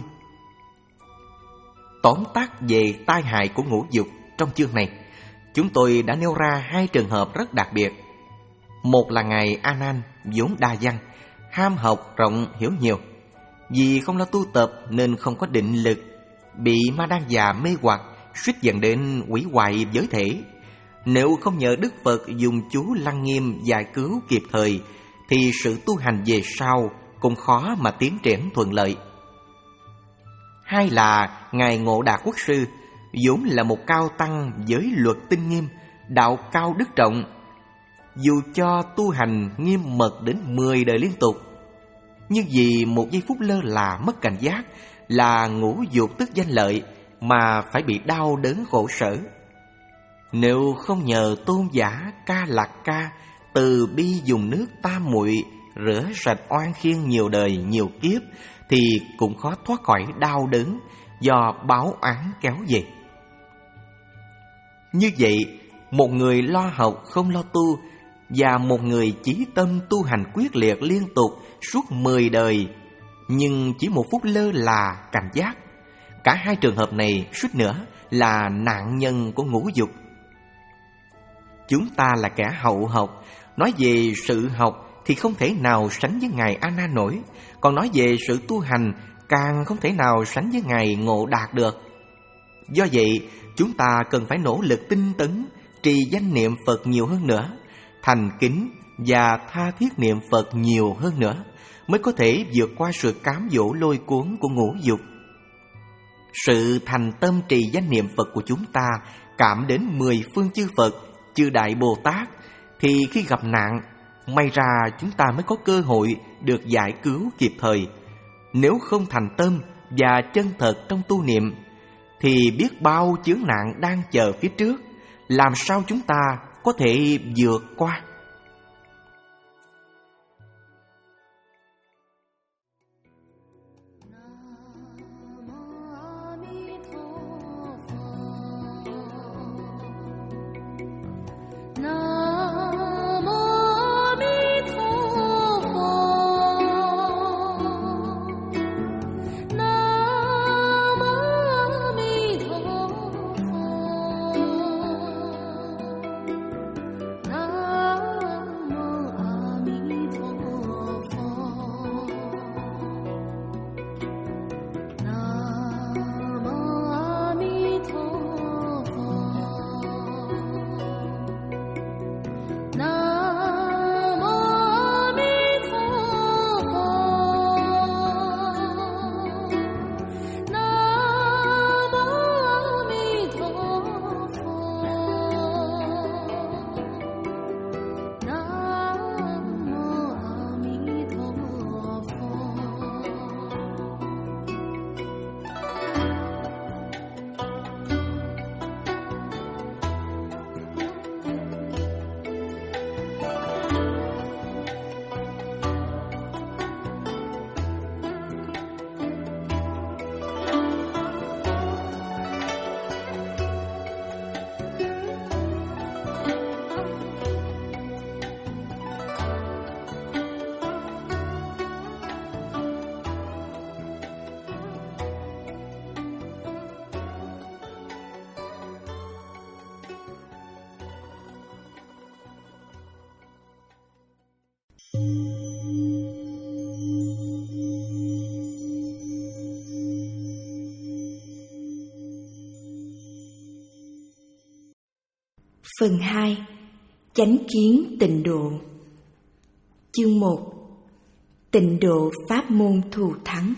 Tóm tắt về tai hại của ngũ dục trong chương này, chúng tôi đã nêu ra hai trường hợp rất đặc biệt. Một là ngài A Nan vốn đa văn, ham học rộng hiểu nhiều, vì không lo tu tập nên không có định lực, bị ma đan già mê hoặc, suýt dẫn đến hủy hoại giới thể. Nếu không nhờ Đức Phật dùng chú Lăng Nghiêm giải cứu kịp thời, thì sự tu hành về sau cũng khó mà tiến triển thuận lợi. Hai là ngài Ngộ Đà Quốc sư, vốn là một cao tăng giới luật tinh nghiêm, đạo cao đức trọng. Dù cho tu hành nghiêm mật đến mười đời liên tục, nhưng vì một giây phút lơ là mất cảnh giác, là ngũ dục tức danh lợi, mà phải bị đau đớn khổ sở. Nếu không nhờ tôn giả Ca Lạc Ca từ bi dùng nước tam muội rửa sạch oan khiên nhiều đời nhiều kiếp, thì cũng khó thoát khỏi đau đớn do báo oán kéo về. Như vậy, một người lo học không lo tu, và một người chí tâm tu hành quyết liệt liên tục suốt mười đời, nhưng chỉ một phút lơ là cảnh giác, cả hai trường hợp này suýt nữa là nạn nhân của ngũ dục. Chúng ta là kẻ hậu học, nói về sự học thì không thể nào sánh với ngài A Nan nổi, còn nói về sự tu hành càng không thể nào sánh với ngài Ngộ Đạt được. Do vậy, chúng ta cần phải nỗ lực tinh tấn, trì danh niệm Phật nhiều hơn nữa, thành kính và tha thiết niệm Phật nhiều hơn nữa, mới có thể vượt qua sự cám dỗ lôi cuốn của ngũ dục. Sự thành tâm trì danh niệm Phật của chúng ta cảm đến mười phương chư Phật, chư Đại Bồ Tát, thì khi gặp nạn, may ra chúng ta mới có cơ hội được giải cứu kịp thời. Nếu không thành tâm và chân thật trong tu niệm, thì biết bao chướng nạn đang chờ phía trước, làm sao chúng ta có thể vượt qua? Phần hai. Chánh kiến tịnh độ. Chương một. Tịnh độ pháp môn thù thắng.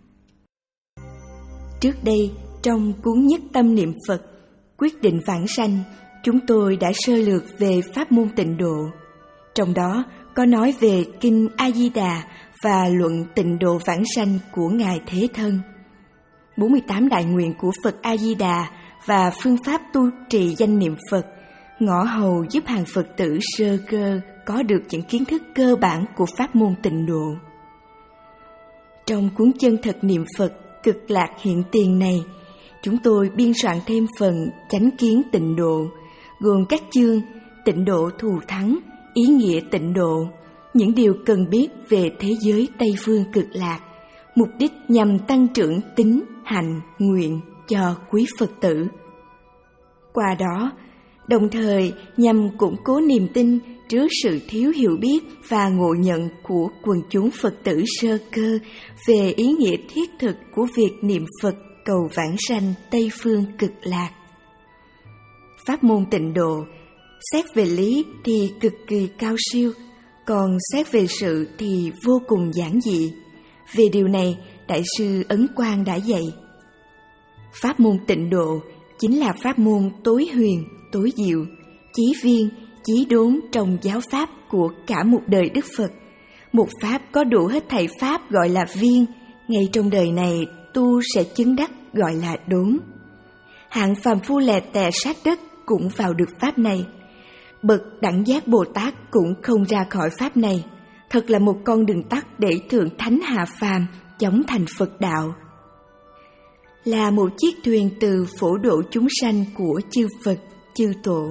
Trước đây, trong cuốn Nhất Tâm Niệm Phật, Quyết định vãng sanh, chúng tôi đã sơ lược về pháp môn tịnh độ. Trong đó có nói về Kinh A-di-đà và luận tịnh độ vãng sanh của Ngài Thế Thân, bốn mươi tám đại nguyện của Phật A-di-đà và phương pháp tu trì danh niệm Phật, ngõ hầu giúp hàng Phật tử sơ cơ có được những kiến thức cơ bản của pháp môn tịnh độ. Trong cuốn Chân Thật Niệm Phật Cực Lạc Hiện Tiền này, chúng tôi biên soạn thêm phần Chánh Kiến Tịnh Độ, gồm các chương Tịnh Độ Thù Thắng, Ý Nghĩa Tịnh Độ, những điều cần biết về thế giới Tây Phương Cực Lạc, mục đích nhằm tăng trưởng tín, hạnh, nguyện cho quý Phật tử. Qua đó, đồng thời nhằm củng cố niềm tin trước sự thiếu hiểu biết và ngộ nhận của quần chúng Phật tử sơ cơ về ý nghĩa thiết thực của việc niệm Phật cầu vãng sanh Tây Phương Cực Lạc. Pháp môn tịnh độ, xét về lý thì cực kỳ cao siêu, còn xét về sự thì vô cùng giản dị. Về điều này, Đại sư Ấn Quang đã dạy: pháp môn tịnh độ chính là pháp môn tối huyền, tối diệu, chí viên, chí đốn trong giáo pháp của cả một đời Đức Phật. Một pháp có đủ hết thảy pháp gọi là viên, ngay trong đời này tu sẽ chứng đắc gọi là đốn. Hạng phàm phu lè tè sát đất cũng vào được pháp này. Bậc đẳng giác Bồ Tát cũng không ra khỏi pháp này. Thật là một con đường tắt để thượng thánh hạ phàm, chóng thành Phật đạo. Là một chiếc thuyền từ phổ độ chúng sanh của chư Phật, chư Tổ.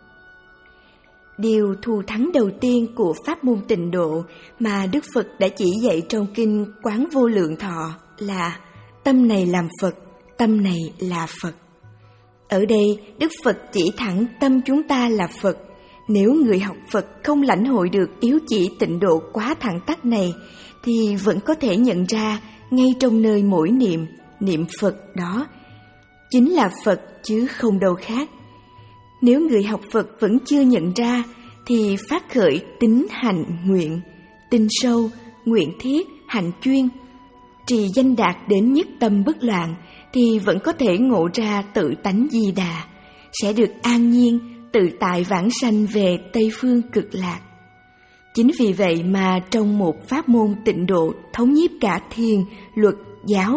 Điều thù thắng đầu tiên của pháp môn tịnh độ mà Đức Phật đã chỉ dạy trong kinh Quán Vô Lượng Thọ là tâm này làm Phật, tâm này là Phật. Ở đây, Đức Phật chỉ thẳng tâm chúng ta là Phật. Nếu người học Phật không lãnh hội được yếu chỉ tịnh độ quá thẳng tắc này, thì vẫn có thể nhận ra ngay trong nơi mỗi niệm, niệm Phật đó chính là Phật chứ không đâu khác. Nếu người học Phật vẫn chưa nhận ra, thì phát khởi tín hạnh nguyện, tin sâu, nguyện thiết, hạnh chuyên, trì danh đạt đến nhất tâm bất loạn, thì vẫn có thể ngộ ra tự tánh Di Đà, sẽ được an nhiên, tự tại vãng sanh về Tây Phương Cực Lạc. Chính vì vậy mà trong một pháp môn tịnh độ thống nhiếp cả thiền, luật, giáo,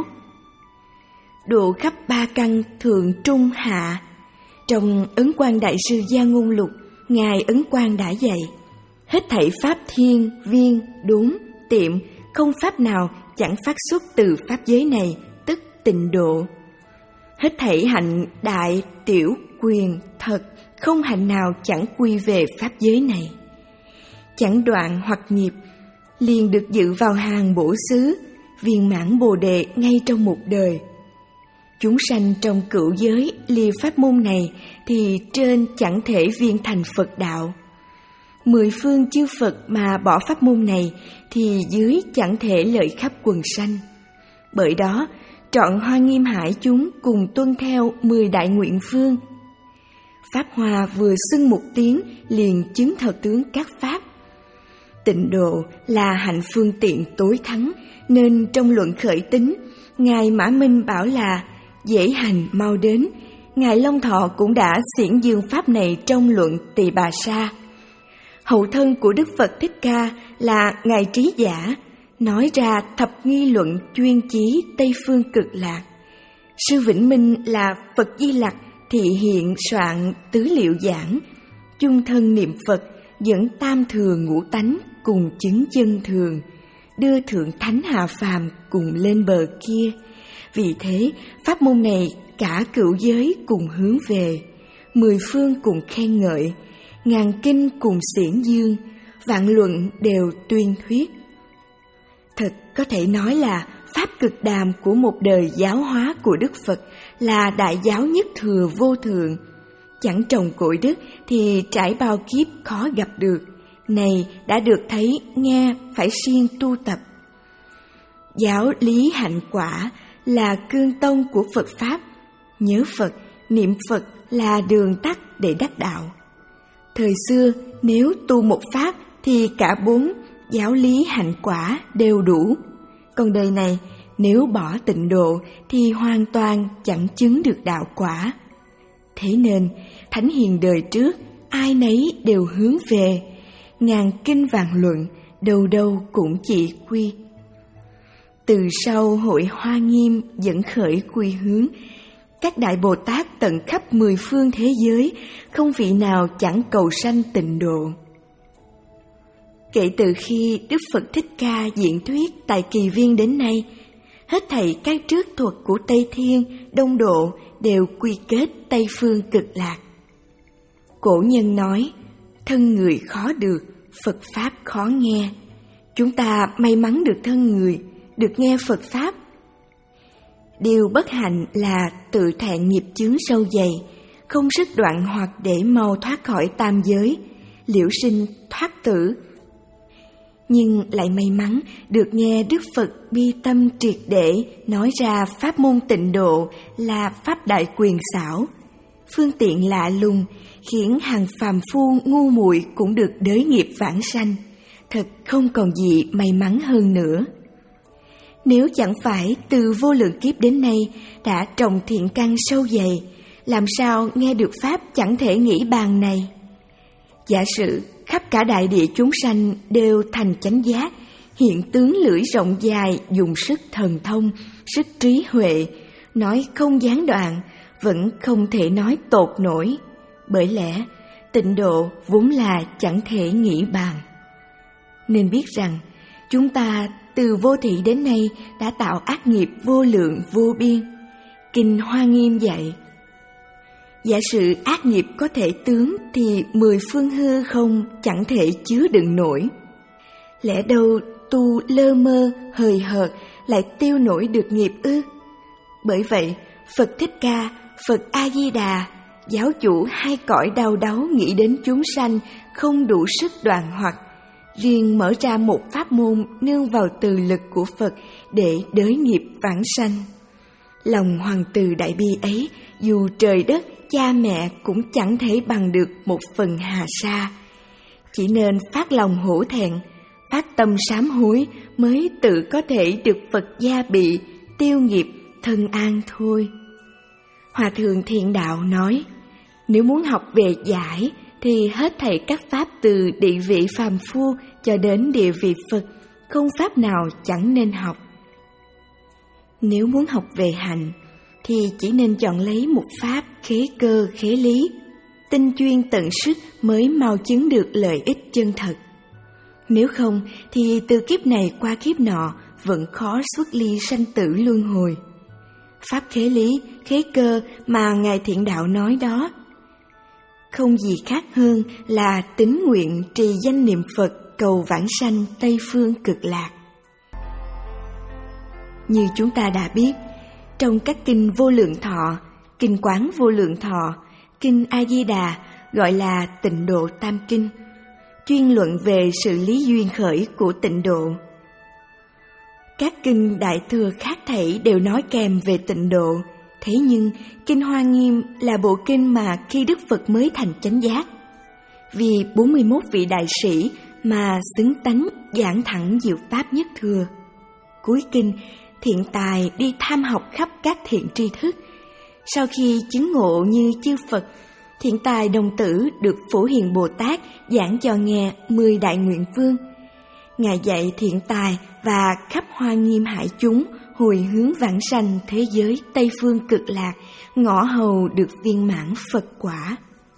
độ khắp ba căn thượng trung hạ, trong Ấn Quang Đại Sư Gia Ngôn Lục, Ngài Ấn Quang đã dạy: hết thảy pháp thiên, viên, đúng, tiệm, không pháp nào chẳng phát xuất từ pháp giới này, tức tịnh độ. Hết thảy hạnh đại, tiểu, quyền, thật, không hạnh nào chẳng quy về pháp giới này. Chẳng đoạn hoặc nghiệp, liền được dự vào hàng bổ xứ, viên mãn Bồ Đề ngay trong một đời. Chúng sanh trong cửu giới lìa pháp môn này thì trên chẳng thể viên thành Phật đạo. Mười phương chư Phật mà bỏ pháp môn này thì dưới chẳng thể lợi khắp quần sanh. Bởi đó, trọn Hoa Nghiêm Hải chúng cùng tuân theo mười đại nguyện phương. Pháp Hoa vừa xưng một tiếng liền chứng thật tướng các pháp. Tịnh độ là hạnh phương tiện tối thắng, nên trong luận khởi tính, Ngài Mã Minh bảo là dễ hành mau đến. Ngài Long Thọ cũng đã xiển dương pháp này trong luận Tỳ Bà Sa. Hậu thân của Đức Phật Thích Ca là Ngài Trí Giả, nói ra thập nghi luận chuyên chí Tây Phương Cực Lạc. Sư Vĩnh Minh là Phật Di Lặc thị hiện soạn tứ liệu giảng, chung thân niệm Phật, dẫn tam thừa ngũ tánh cùng chứng chân thường, đưa thượng thánh hạ phàm cùng lên bờ kia. Vì thế, pháp môn này cả cửu giới cùng hướng về, mười phương cùng khen ngợi, ngàn kinh cùng xiển dương, vạn luận đều tuyên thuyết. Thật có thể nói là pháp cực đàm của một đời giáo hóa của Đức Phật, là đại giáo nhất thừa vô thượng. Chẳng trồng cội đức thì trải bao kiếp khó gặp được, này đã được thấy nghe phải siêng tu tập. Giáo lý hạnh quả là cương tông của Phật Pháp, nhớ Phật, niệm Phật là đường tắt để đắc đạo. Thời xưa nếu tu một pháp thì cả bốn giáo lý hạnh quả đều đủ. Còn đời này nếu bỏ tịnh độ thì hoàn toàn chẳng chứng được đạo quả. Thế nên thánh hiền đời trước ai nấy đều hướng về, ngàn kinh vạn luận đâu đâu cũng chỉ quy. Từ sau hội Hoa Nghiêm dẫn khởi quy hướng, các đại Bồ Tát tận khắp mười phương thế giới, không vị nào chẳng cầu sanh tịnh độ. Kể từ khi Đức Phật Thích Ca diễn thuyết tại Kỳ Viên đến nay, hết thảy các trước thuật của Tây Thiên, Đông Độ đều quy kết Tây Phương Cực Lạc. Cổ nhân nói, thân người khó được, Phật Pháp khó nghe. Chúng ta may mắn được thân người, được nghe Phật Pháp. Điều bất hạnh là tự thẹn nghiệp chướng sâu dày, không sức đoạn hoặc để mau thoát khỏi tam giới, liễu sinh thoát tử. Nhưng lại may mắn được nghe Đức Phật bi tâm triệt để nói ra pháp môn tịnh độ là pháp đại quyền xảo, phương tiện lạ lùng, khiến hàng phàm phu ngu muội cũng được đới nghiệp vãng sanh. Thật không còn gì may mắn hơn nữa. Nếu chẳng phải từ vô lượng kiếp đến nay đã trồng thiện căn sâu dày, làm sao nghe được pháp chẳng thể nghĩ bàn này? Giả sử khắp cả đại địa chúng sanh đều thành chánh giác, hiện tướng lưỡi rộng dài, dùng sức thần thông, sức trí huệ, nói không gián đoạn, vẫn không thể nói tột nổi. Bởi lẽ tịnh độ vốn là chẳng thể nghĩ bàn. Nên biết rằng chúng ta từ vô thị đến nay đã tạo ác nghiệp vô lượng vô biên. Kinh Hoa Nghiêm dạy, giả sử ác nghiệp có thể tướng thì mười phương hư không chẳng thể chứa đựng nổi. Lẽ đâu tu lơ mơ hời hợt lại tiêu nổi được nghiệp ư? Bởi vậy Phật Thích Ca, Phật A Di Đà, giáo chủ hai cõi đau đáu nghĩ đến chúng sanh không đủ sức đoạn hoặc, riêng mở ra một pháp môn nương vào từ lực của Phật để đới nghiệp vãng sanh. Lòng hoàng từ đại bi ấy, dù trời đất, cha mẹ cũng chẳng thể bằng được một phần hà sa. Chỉ nên phát lòng hổ thẹn, phát tâm sám hối mới tự có thể được Phật gia bị, tiêu nghiệp, thân an thôi. Hòa thượng Thiện Đạo nói, nếu muốn học về giải thì hết thảy các pháp từ địa vị phàm phu cho đến địa vị Phật, không pháp nào chẳng nên học. Nếu muốn học về hạnh thì chỉ nên chọn lấy một pháp khế cơ khế lý, tinh chuyên tận sức mới mau chứng được lợi ích chân thật. Nếu không thì từ kiếp này qua kiếp nọ vẫn khó xuất ly sanh tử luân hồi. Pháp khế lý, khế cơ mà Ngài Thiện Đạo nói đó không gì khác hơn là tín nguyện trì danh niệm Phật cầu vãng sanh Tây Phương Cực Lạc. Như chúng ta đã biết, trong các kinh Vô Lượng Thọ, kinh Quán Vô Lượng Thọ, kinh A Di Đà gọi là Tịnh Độ Tam Kinh, chuyên luận về sự lý duyên khởi của tịnh độ. Các kinh Đại Thừa khác thảy đều nói kèm về tịnh độ, thế nhưng kinh Hoa Nghiêm là bộ kinh mà khi Đức Phật mới thành chánh giác, vì bốn mươi mốt vị đại sĩ mà xứng tánh giảng thẳng diệu pháp nhất thừa. Cuối kinh, Thiện Tài đi tham học khắp các thiện tri thức. Sau khi chứng ngộ như chư Phật, Thiện Tài đồng tử được Phổ Hiền Bồ Tát giảng cho nghe mười đại nguyện vương. Ngài dạy Thiện Tài và khắp Hoa Nghiêm hải chúng hồi hướng vãng sanh thế giới Tây Phương Cực Lạc, ngõ hầu được viên mãn Phật quả.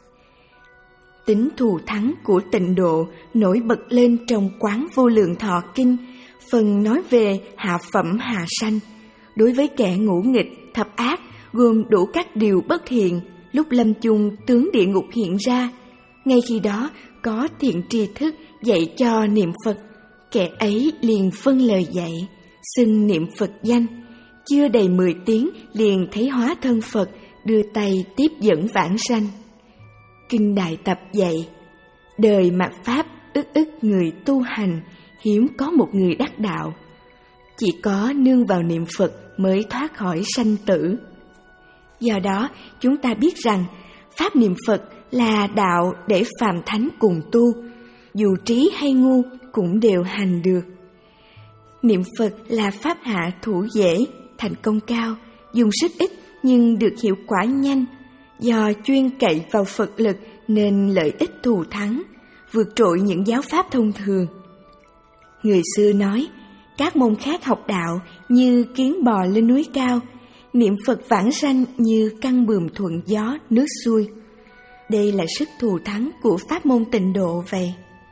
Tính thù thắng của tịnh độ nổi bật lên trong Quán Vô Lượng Thọ Kinh, phần nói về hạ phẩm hạ sanh. Đối với kẻ ngũ nghịch, thập ác, gồm đủ các điều bất thiện, lúc lâm chung tướng địa ngục hiện ra. Ngay khi đó có thiện tri thức dạy cho niệm Phật, kẻ ấy liền phân lời dạy, xưng niệm Phật danh. Chưa đầy mười tiếng liền thấy hóa thân Phật, đưa tay tiếp dẫn vãng sanh. Kinh Đại Tập dạy, đời mạt Pháp ức ức người tu hành, hiếm có một người đắc đạo. Chỉ có nương vào niệm Phật mới thoát khỏi sanh tử. Do đó, chúng ta biết rằng pháp niệm Phật là đạo để phàm thánh cùng tu, dù trí hay ngu cũng đều hành được. Niệm Phật là pháp hạ thủ dễ, thành công cao, dùng sức ít nhưng được hiệu quả nhanh. Do chuyên cậy vào Phật lực nên lợi ích thù thắng, vượt trội những giáo pháp thông thường. Người xưa nói, các môn khác học đạo như kiến bò lên núi cao, niệm Phật vãng sanh như căn buồm thuận gió nước xuôi. Đây là sức thù thắng của pháp môn tịnh độ vậy.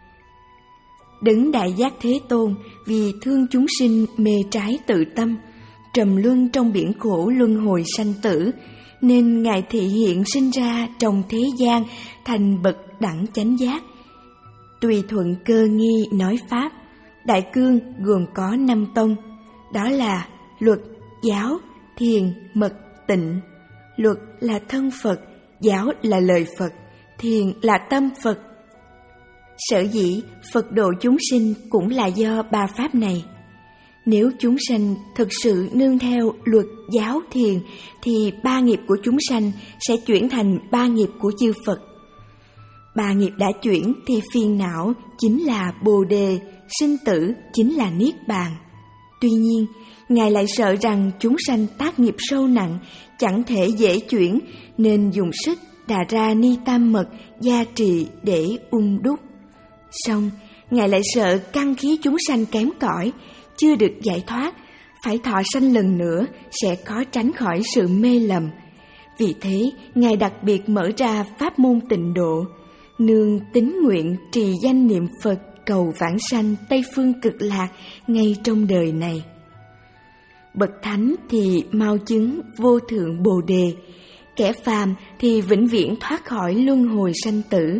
Đấng Đại Giác Thế Tôn vì thương chúng sinh mê trái tự tâm, trầm luân trong biển khổ luân hồi sanh tử, nên Ngài thị hiện sinh ra trong thế gian thành bậc đẳng chánh giác. Tùy thuận cơ nghi nói pháp, Đại cương gồm có năm tông, đó là luật, giáo, thiền, mật, tịnh. Luật là thân Phật, giáo là lời Phật, thiền là tâm Phật. Sở dĩ Phật độ chúng sinh cũng là do ba pháp này. Nếu chúng sanh thực sự nương theo luật, giáo, thiền thì ba nghiệp của chúng sanh sẽ chuyển thành ba nghiệp của chư Phật. Ba nghiệp đã chuyển thì phiền não chính là Bồ Đề, sinh tử chính là Niết Bàn. Tuy nhiên, Ngài lại sợ rằng chúng sanh tác nghiệp sâu nặng, chẳng thể dễ chuyển, nên dùng sức đà ra ni tam mật gia trì để ung đúc. Song, Ngài lại sợ căn khí chúng sanh kém cỏi, chưa được giải thoát, phải thọ sanh lần nữa sẽ khó tránh khỏi sự mê lầm. Vì thế, Ngài đặc biệt mở ra pháp môn tịnh độ, nương tín nguyện trì danh niệm Phật cầu vãng sanh Tây Phương Cực Lạc ngay trong đời này. Bậc thánh thì mau chứng vô thượng Bồ Đề, kẻ phàm thì vĩnh viễn thoát khỏi luân hồi sanh tử.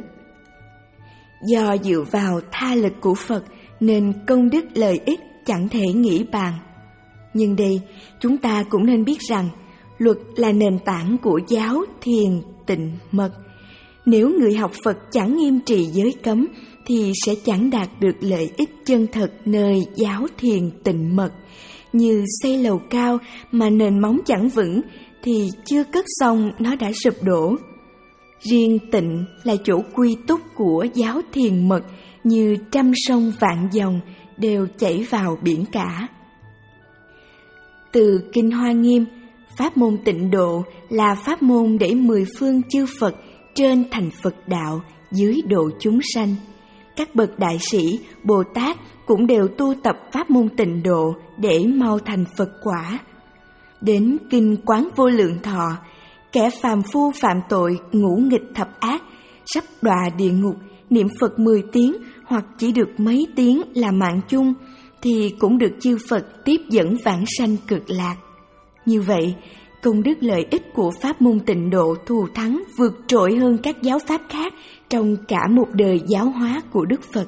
Do dựa vào tha lực của Phật nên công đức lợi ích chẳng thể nghĩ bàn. Nhưng đây, chúng ta cũng nên biết rằng luật là nền tảng của giáo, thiền, tịnh, mật. Nếu người học Phật chẳng nghiêm trì giới cấm thì sẽ chẳng đạt được lợi ích chân thật nơi giáo, thiền, tịnh, mật. Như xây lầu cao mà nền móng chẳng vững thì chưa cất xong nó đã sụp đổ. Riêng tịnh là chỗ quy túc của giáo, thiền, mật, như trăm sông vạn dòng đều chảy vào biển cả. Từ Kinh Hoa Nghiêm, pháp môn Tịnh Độ là pháp môn để mười phương chư Phật trên thành Phật đạo, dưới độ chúng sanh. Các bậc đại sĩ, Bồ Tát cũng đều tu tập pháp môn Tịnh Độ để mau thành Phật quả. Đến Kinh Quán Vô Lượng Thọ, kẻ phàm phu phạm tội ngũ nghịch thập ác, sắp đọa địa ngục, niệm Phật mười tiếng hoặc chỉ được mấy tiếng là mạng chung, thì cũng được chư Phật tiếp dẫn vãng sanh cực lạc. Như vậy, công đức lợi ích của pháp môn Tịnh Độ thù thắng vượt trội hơn các giáo pháp khác trong cả một đời giáo hóa của Đức Phật.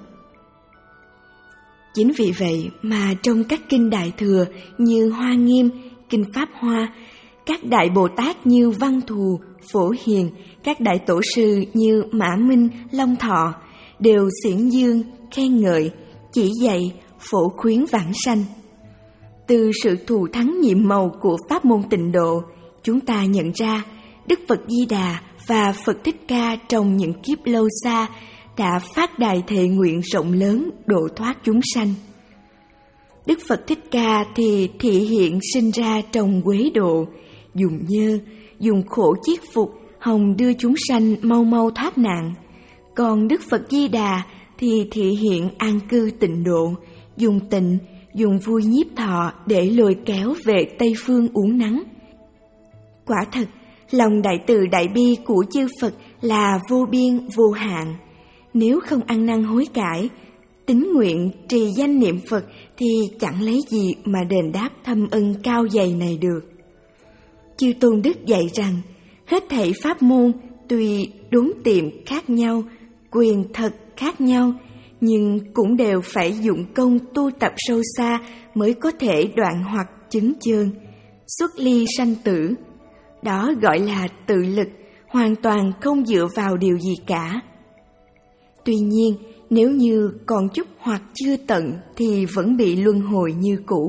Chính vì vậy mà trong các kinh Đại Thừa như Hoa Nghiêm, Kinh Pháp Hoa, các đại Bồ Tát như Văn Thù, Phổ Hiền, các đại tổ sư như Mã Minh, Long Thọ đều xiển dương, khen ngợi, chỉ dạy, phổ khuyến vãng sanh. Từ sự thù thắng nhiệm màu của pháp môn Tịnh Độ, chúng ta nhận ra Đức Phật Di Đà và Phật Thích Ca trong những kiếp lâu xa đã phát đại thệ nguyện rộng lớn độ thoát chúng sanh. Đức Phật Thích Ca thì thị hiện sinh ra trong Quế Độ, dùng nhơ, dùng khổ chiết phục, hòng đưa chúng sanh mau mau thoát nạn. Còn Đức Phật Di Đà thì thị hiện an cư Tịnh Độ, dùng tịnh, dùng vui nhiếp thọ để lôi kéo về Tây Phương uống nắng. Quả thật, lòng đại từ đại bi của chư Phật là vô biên vô hạn. Nếu không ăn năn hối cải, tín nguyện trì danh niệm Phật thì chẳng lấy gì mà đền đáp thâm ân cao dày này được. Chư Tôn Đức dạy rằng, hết thảy pháp môn tuy đốn tiệm khác nhau, quyền thật khác nhau, nhưng cũng đều phải dụng công tu tập sâu xa mới có thể đoạn hoặc chứng chơn, xuất ly sanh tử. Đó gọi là tự lực, hoàn toàn không dựa vào điều gì cả. Tuy nhiên, nếu như còn chút hoặc chưa tận thì vẫn bị luân hồi như cũ.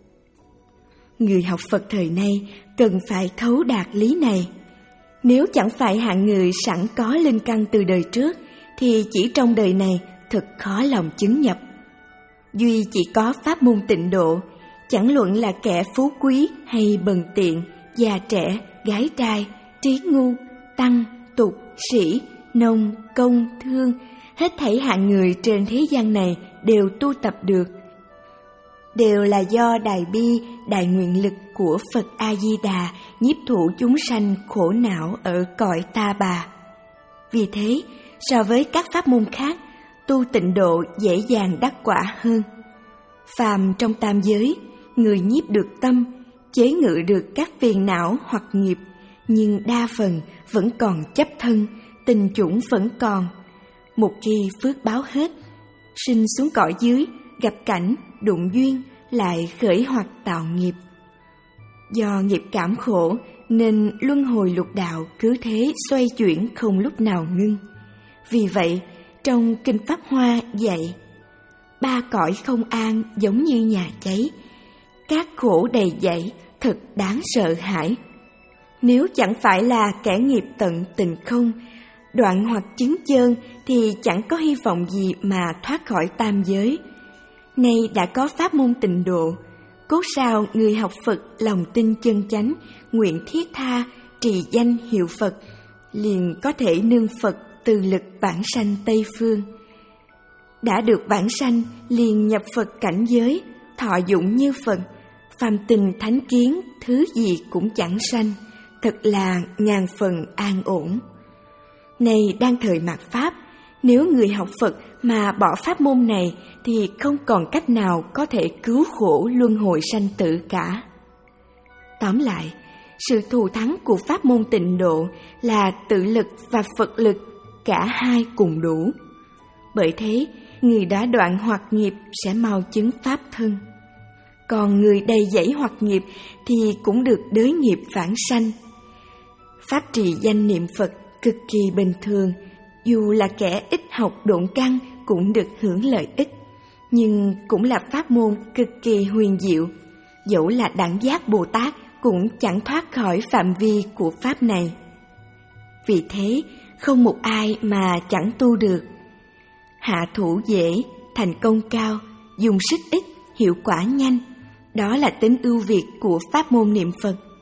Người học Phật thời nay cần phải thấu đạt lý này. Nếu chẳng phải hạng người sẵn có linh căn từ đời trước, thì chỉ trong đời này thật khó lòng chứng nhập. Duy chỉ có pháp môn Tịnh Độ, chẳng luận là kẻ phú quý hay bần tiện, già trẻ, gái trai, trí ngu, tăng, tục, sĩ, nông, công, thương, hết thảy hạng người trên thế gian này đều tu tập được. Đều là do đại bi, đại nguyện lực của Phật A-di-đà nhiếp thụ chúng sanh khổ não ở cõi ta bà. Vì thế, so với các pháp môn khác, tu Tịnh Độ dễ dàng đắc quả hơn. Phàm trong tam giới, người nhiếp được tâm, chế ngự được các phiền não hoặc nghiệp, nhưng đa phần vẫn còn chấp thân, tình chủng vẫn còn. Một khi phước báo hết, sinh xuống cõi dưới, gặp cảnh, đụng duyên, lại khởi hoặc tạo nghiệp. Do nghiệp cảm khổ nên luân hồi lục đạo cứ thế xoay chuyển không lúc nào ngưng. Vì vậy, trong Kinh Pháp Hoa dạy, ba cõi không an giống như nhà cháy, các khổ đầy dẫy thật đáng sợ hãi. Nếu chẳng phải là kẻ nghiệp tận tình không, đoạn hoặc chứng chơn thì chẳng có hy vọng gì mà thoát khỏi tam giới. Nay đã có pháp môn Tịnh Độ, cốt sao người học Phật lòng tin chân chánh, nguyện thiết tha, trì danh hiệu Phật, liền có thể nương Phật từ lực vãng sanh Tây Phương. Đã được vãng sanh liền nhập Phật cảnh giới, thọ dụng như Phật, phàm tình thánh kiến thứ gì cũng chẳng sanh, thật là ngàn phần an ổn. Này đang thời mạt Pháp, nếu người học Phật mà bỏ pháp môn này thì không còn cách nào có thể cứu khổ luân hồi sanh tử cả. Tóm lại, sự thù thắng của pháp môn Tịnh Độ là tự lực và Phật lực, cả hai cùng đủ. Bởi thế, người đã đoạn hoặc nghiệp sẽ mau chứng pháp thân. Còn người đầy dẫy hoặc nghiệp thì cũng được đới nghiệp vãng sanh. Pháp trì danh niệm Phật cực kỳ bình thường, dù là kẻ ít học độn căn cũng được hưởng lợi ích, nhưng cũng là pháp môn cực kỳ huyền diệu. Dẫu là đẳng giác Bồ Tát cũng chẳng thoát khỏi phạm vi của pháp này. Vì thế, không một ai mà chẳng tu được. Hạ thủ dễ, thành công cao, dùng sức ít, hiệu quả nhanh. Đó là tính ưu việt của pháp môn niệm Phật.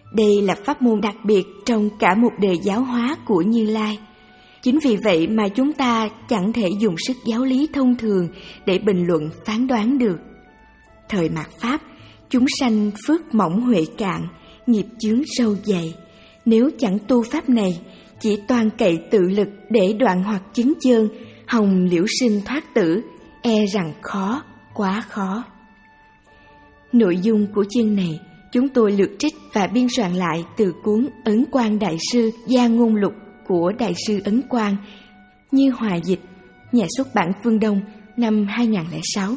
Đây là pháp môn đặc biệt trong cả một đời giáo hóa của Như Lai. Chính vì vậy mà chúng ta chẳng thể dùng sức giáo lý thông thường để bình luận phán đoán được. Thời mạt Pháp, chúng sanh phước mỏng huệ cạn, nghiệp chướng sâu dày. Nếu chẳng tu pháp này, chỉ toàn cậy tự lực để đoạn hoặc chứng chơn, hòng liễu sinh thoát tử, e rằng khó, quá khó. Nội dung của chương này chúng tôi lược trích và biên soạn lại từ cuốn Ấn Quang Đại Sư Gia Ngôn Lục của Đại sư Ấn Quang, Như Hòa dịch, nhà xuất bản Phương Đông, năm hai không không sáu.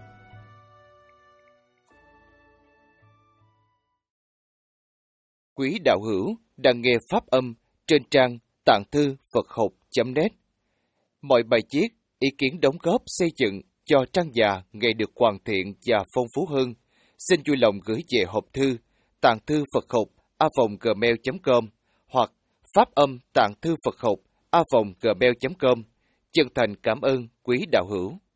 Quý đạo hữu đang nghe pháp âm trên trang tạng thư Phật học chấm net. Mọi bài viết, ý kiến đóng góp xây dựng cho trang già ngày được hoàn thiện và phong phú hơn, xin vui lòng gửi về hộp thư tạng thư Phật học a vòng gmail chấm com hoặc pháp âm tạng thư Phật học a vòng gmail chấm com. Chân thành cảm ơn quý đạo hữu.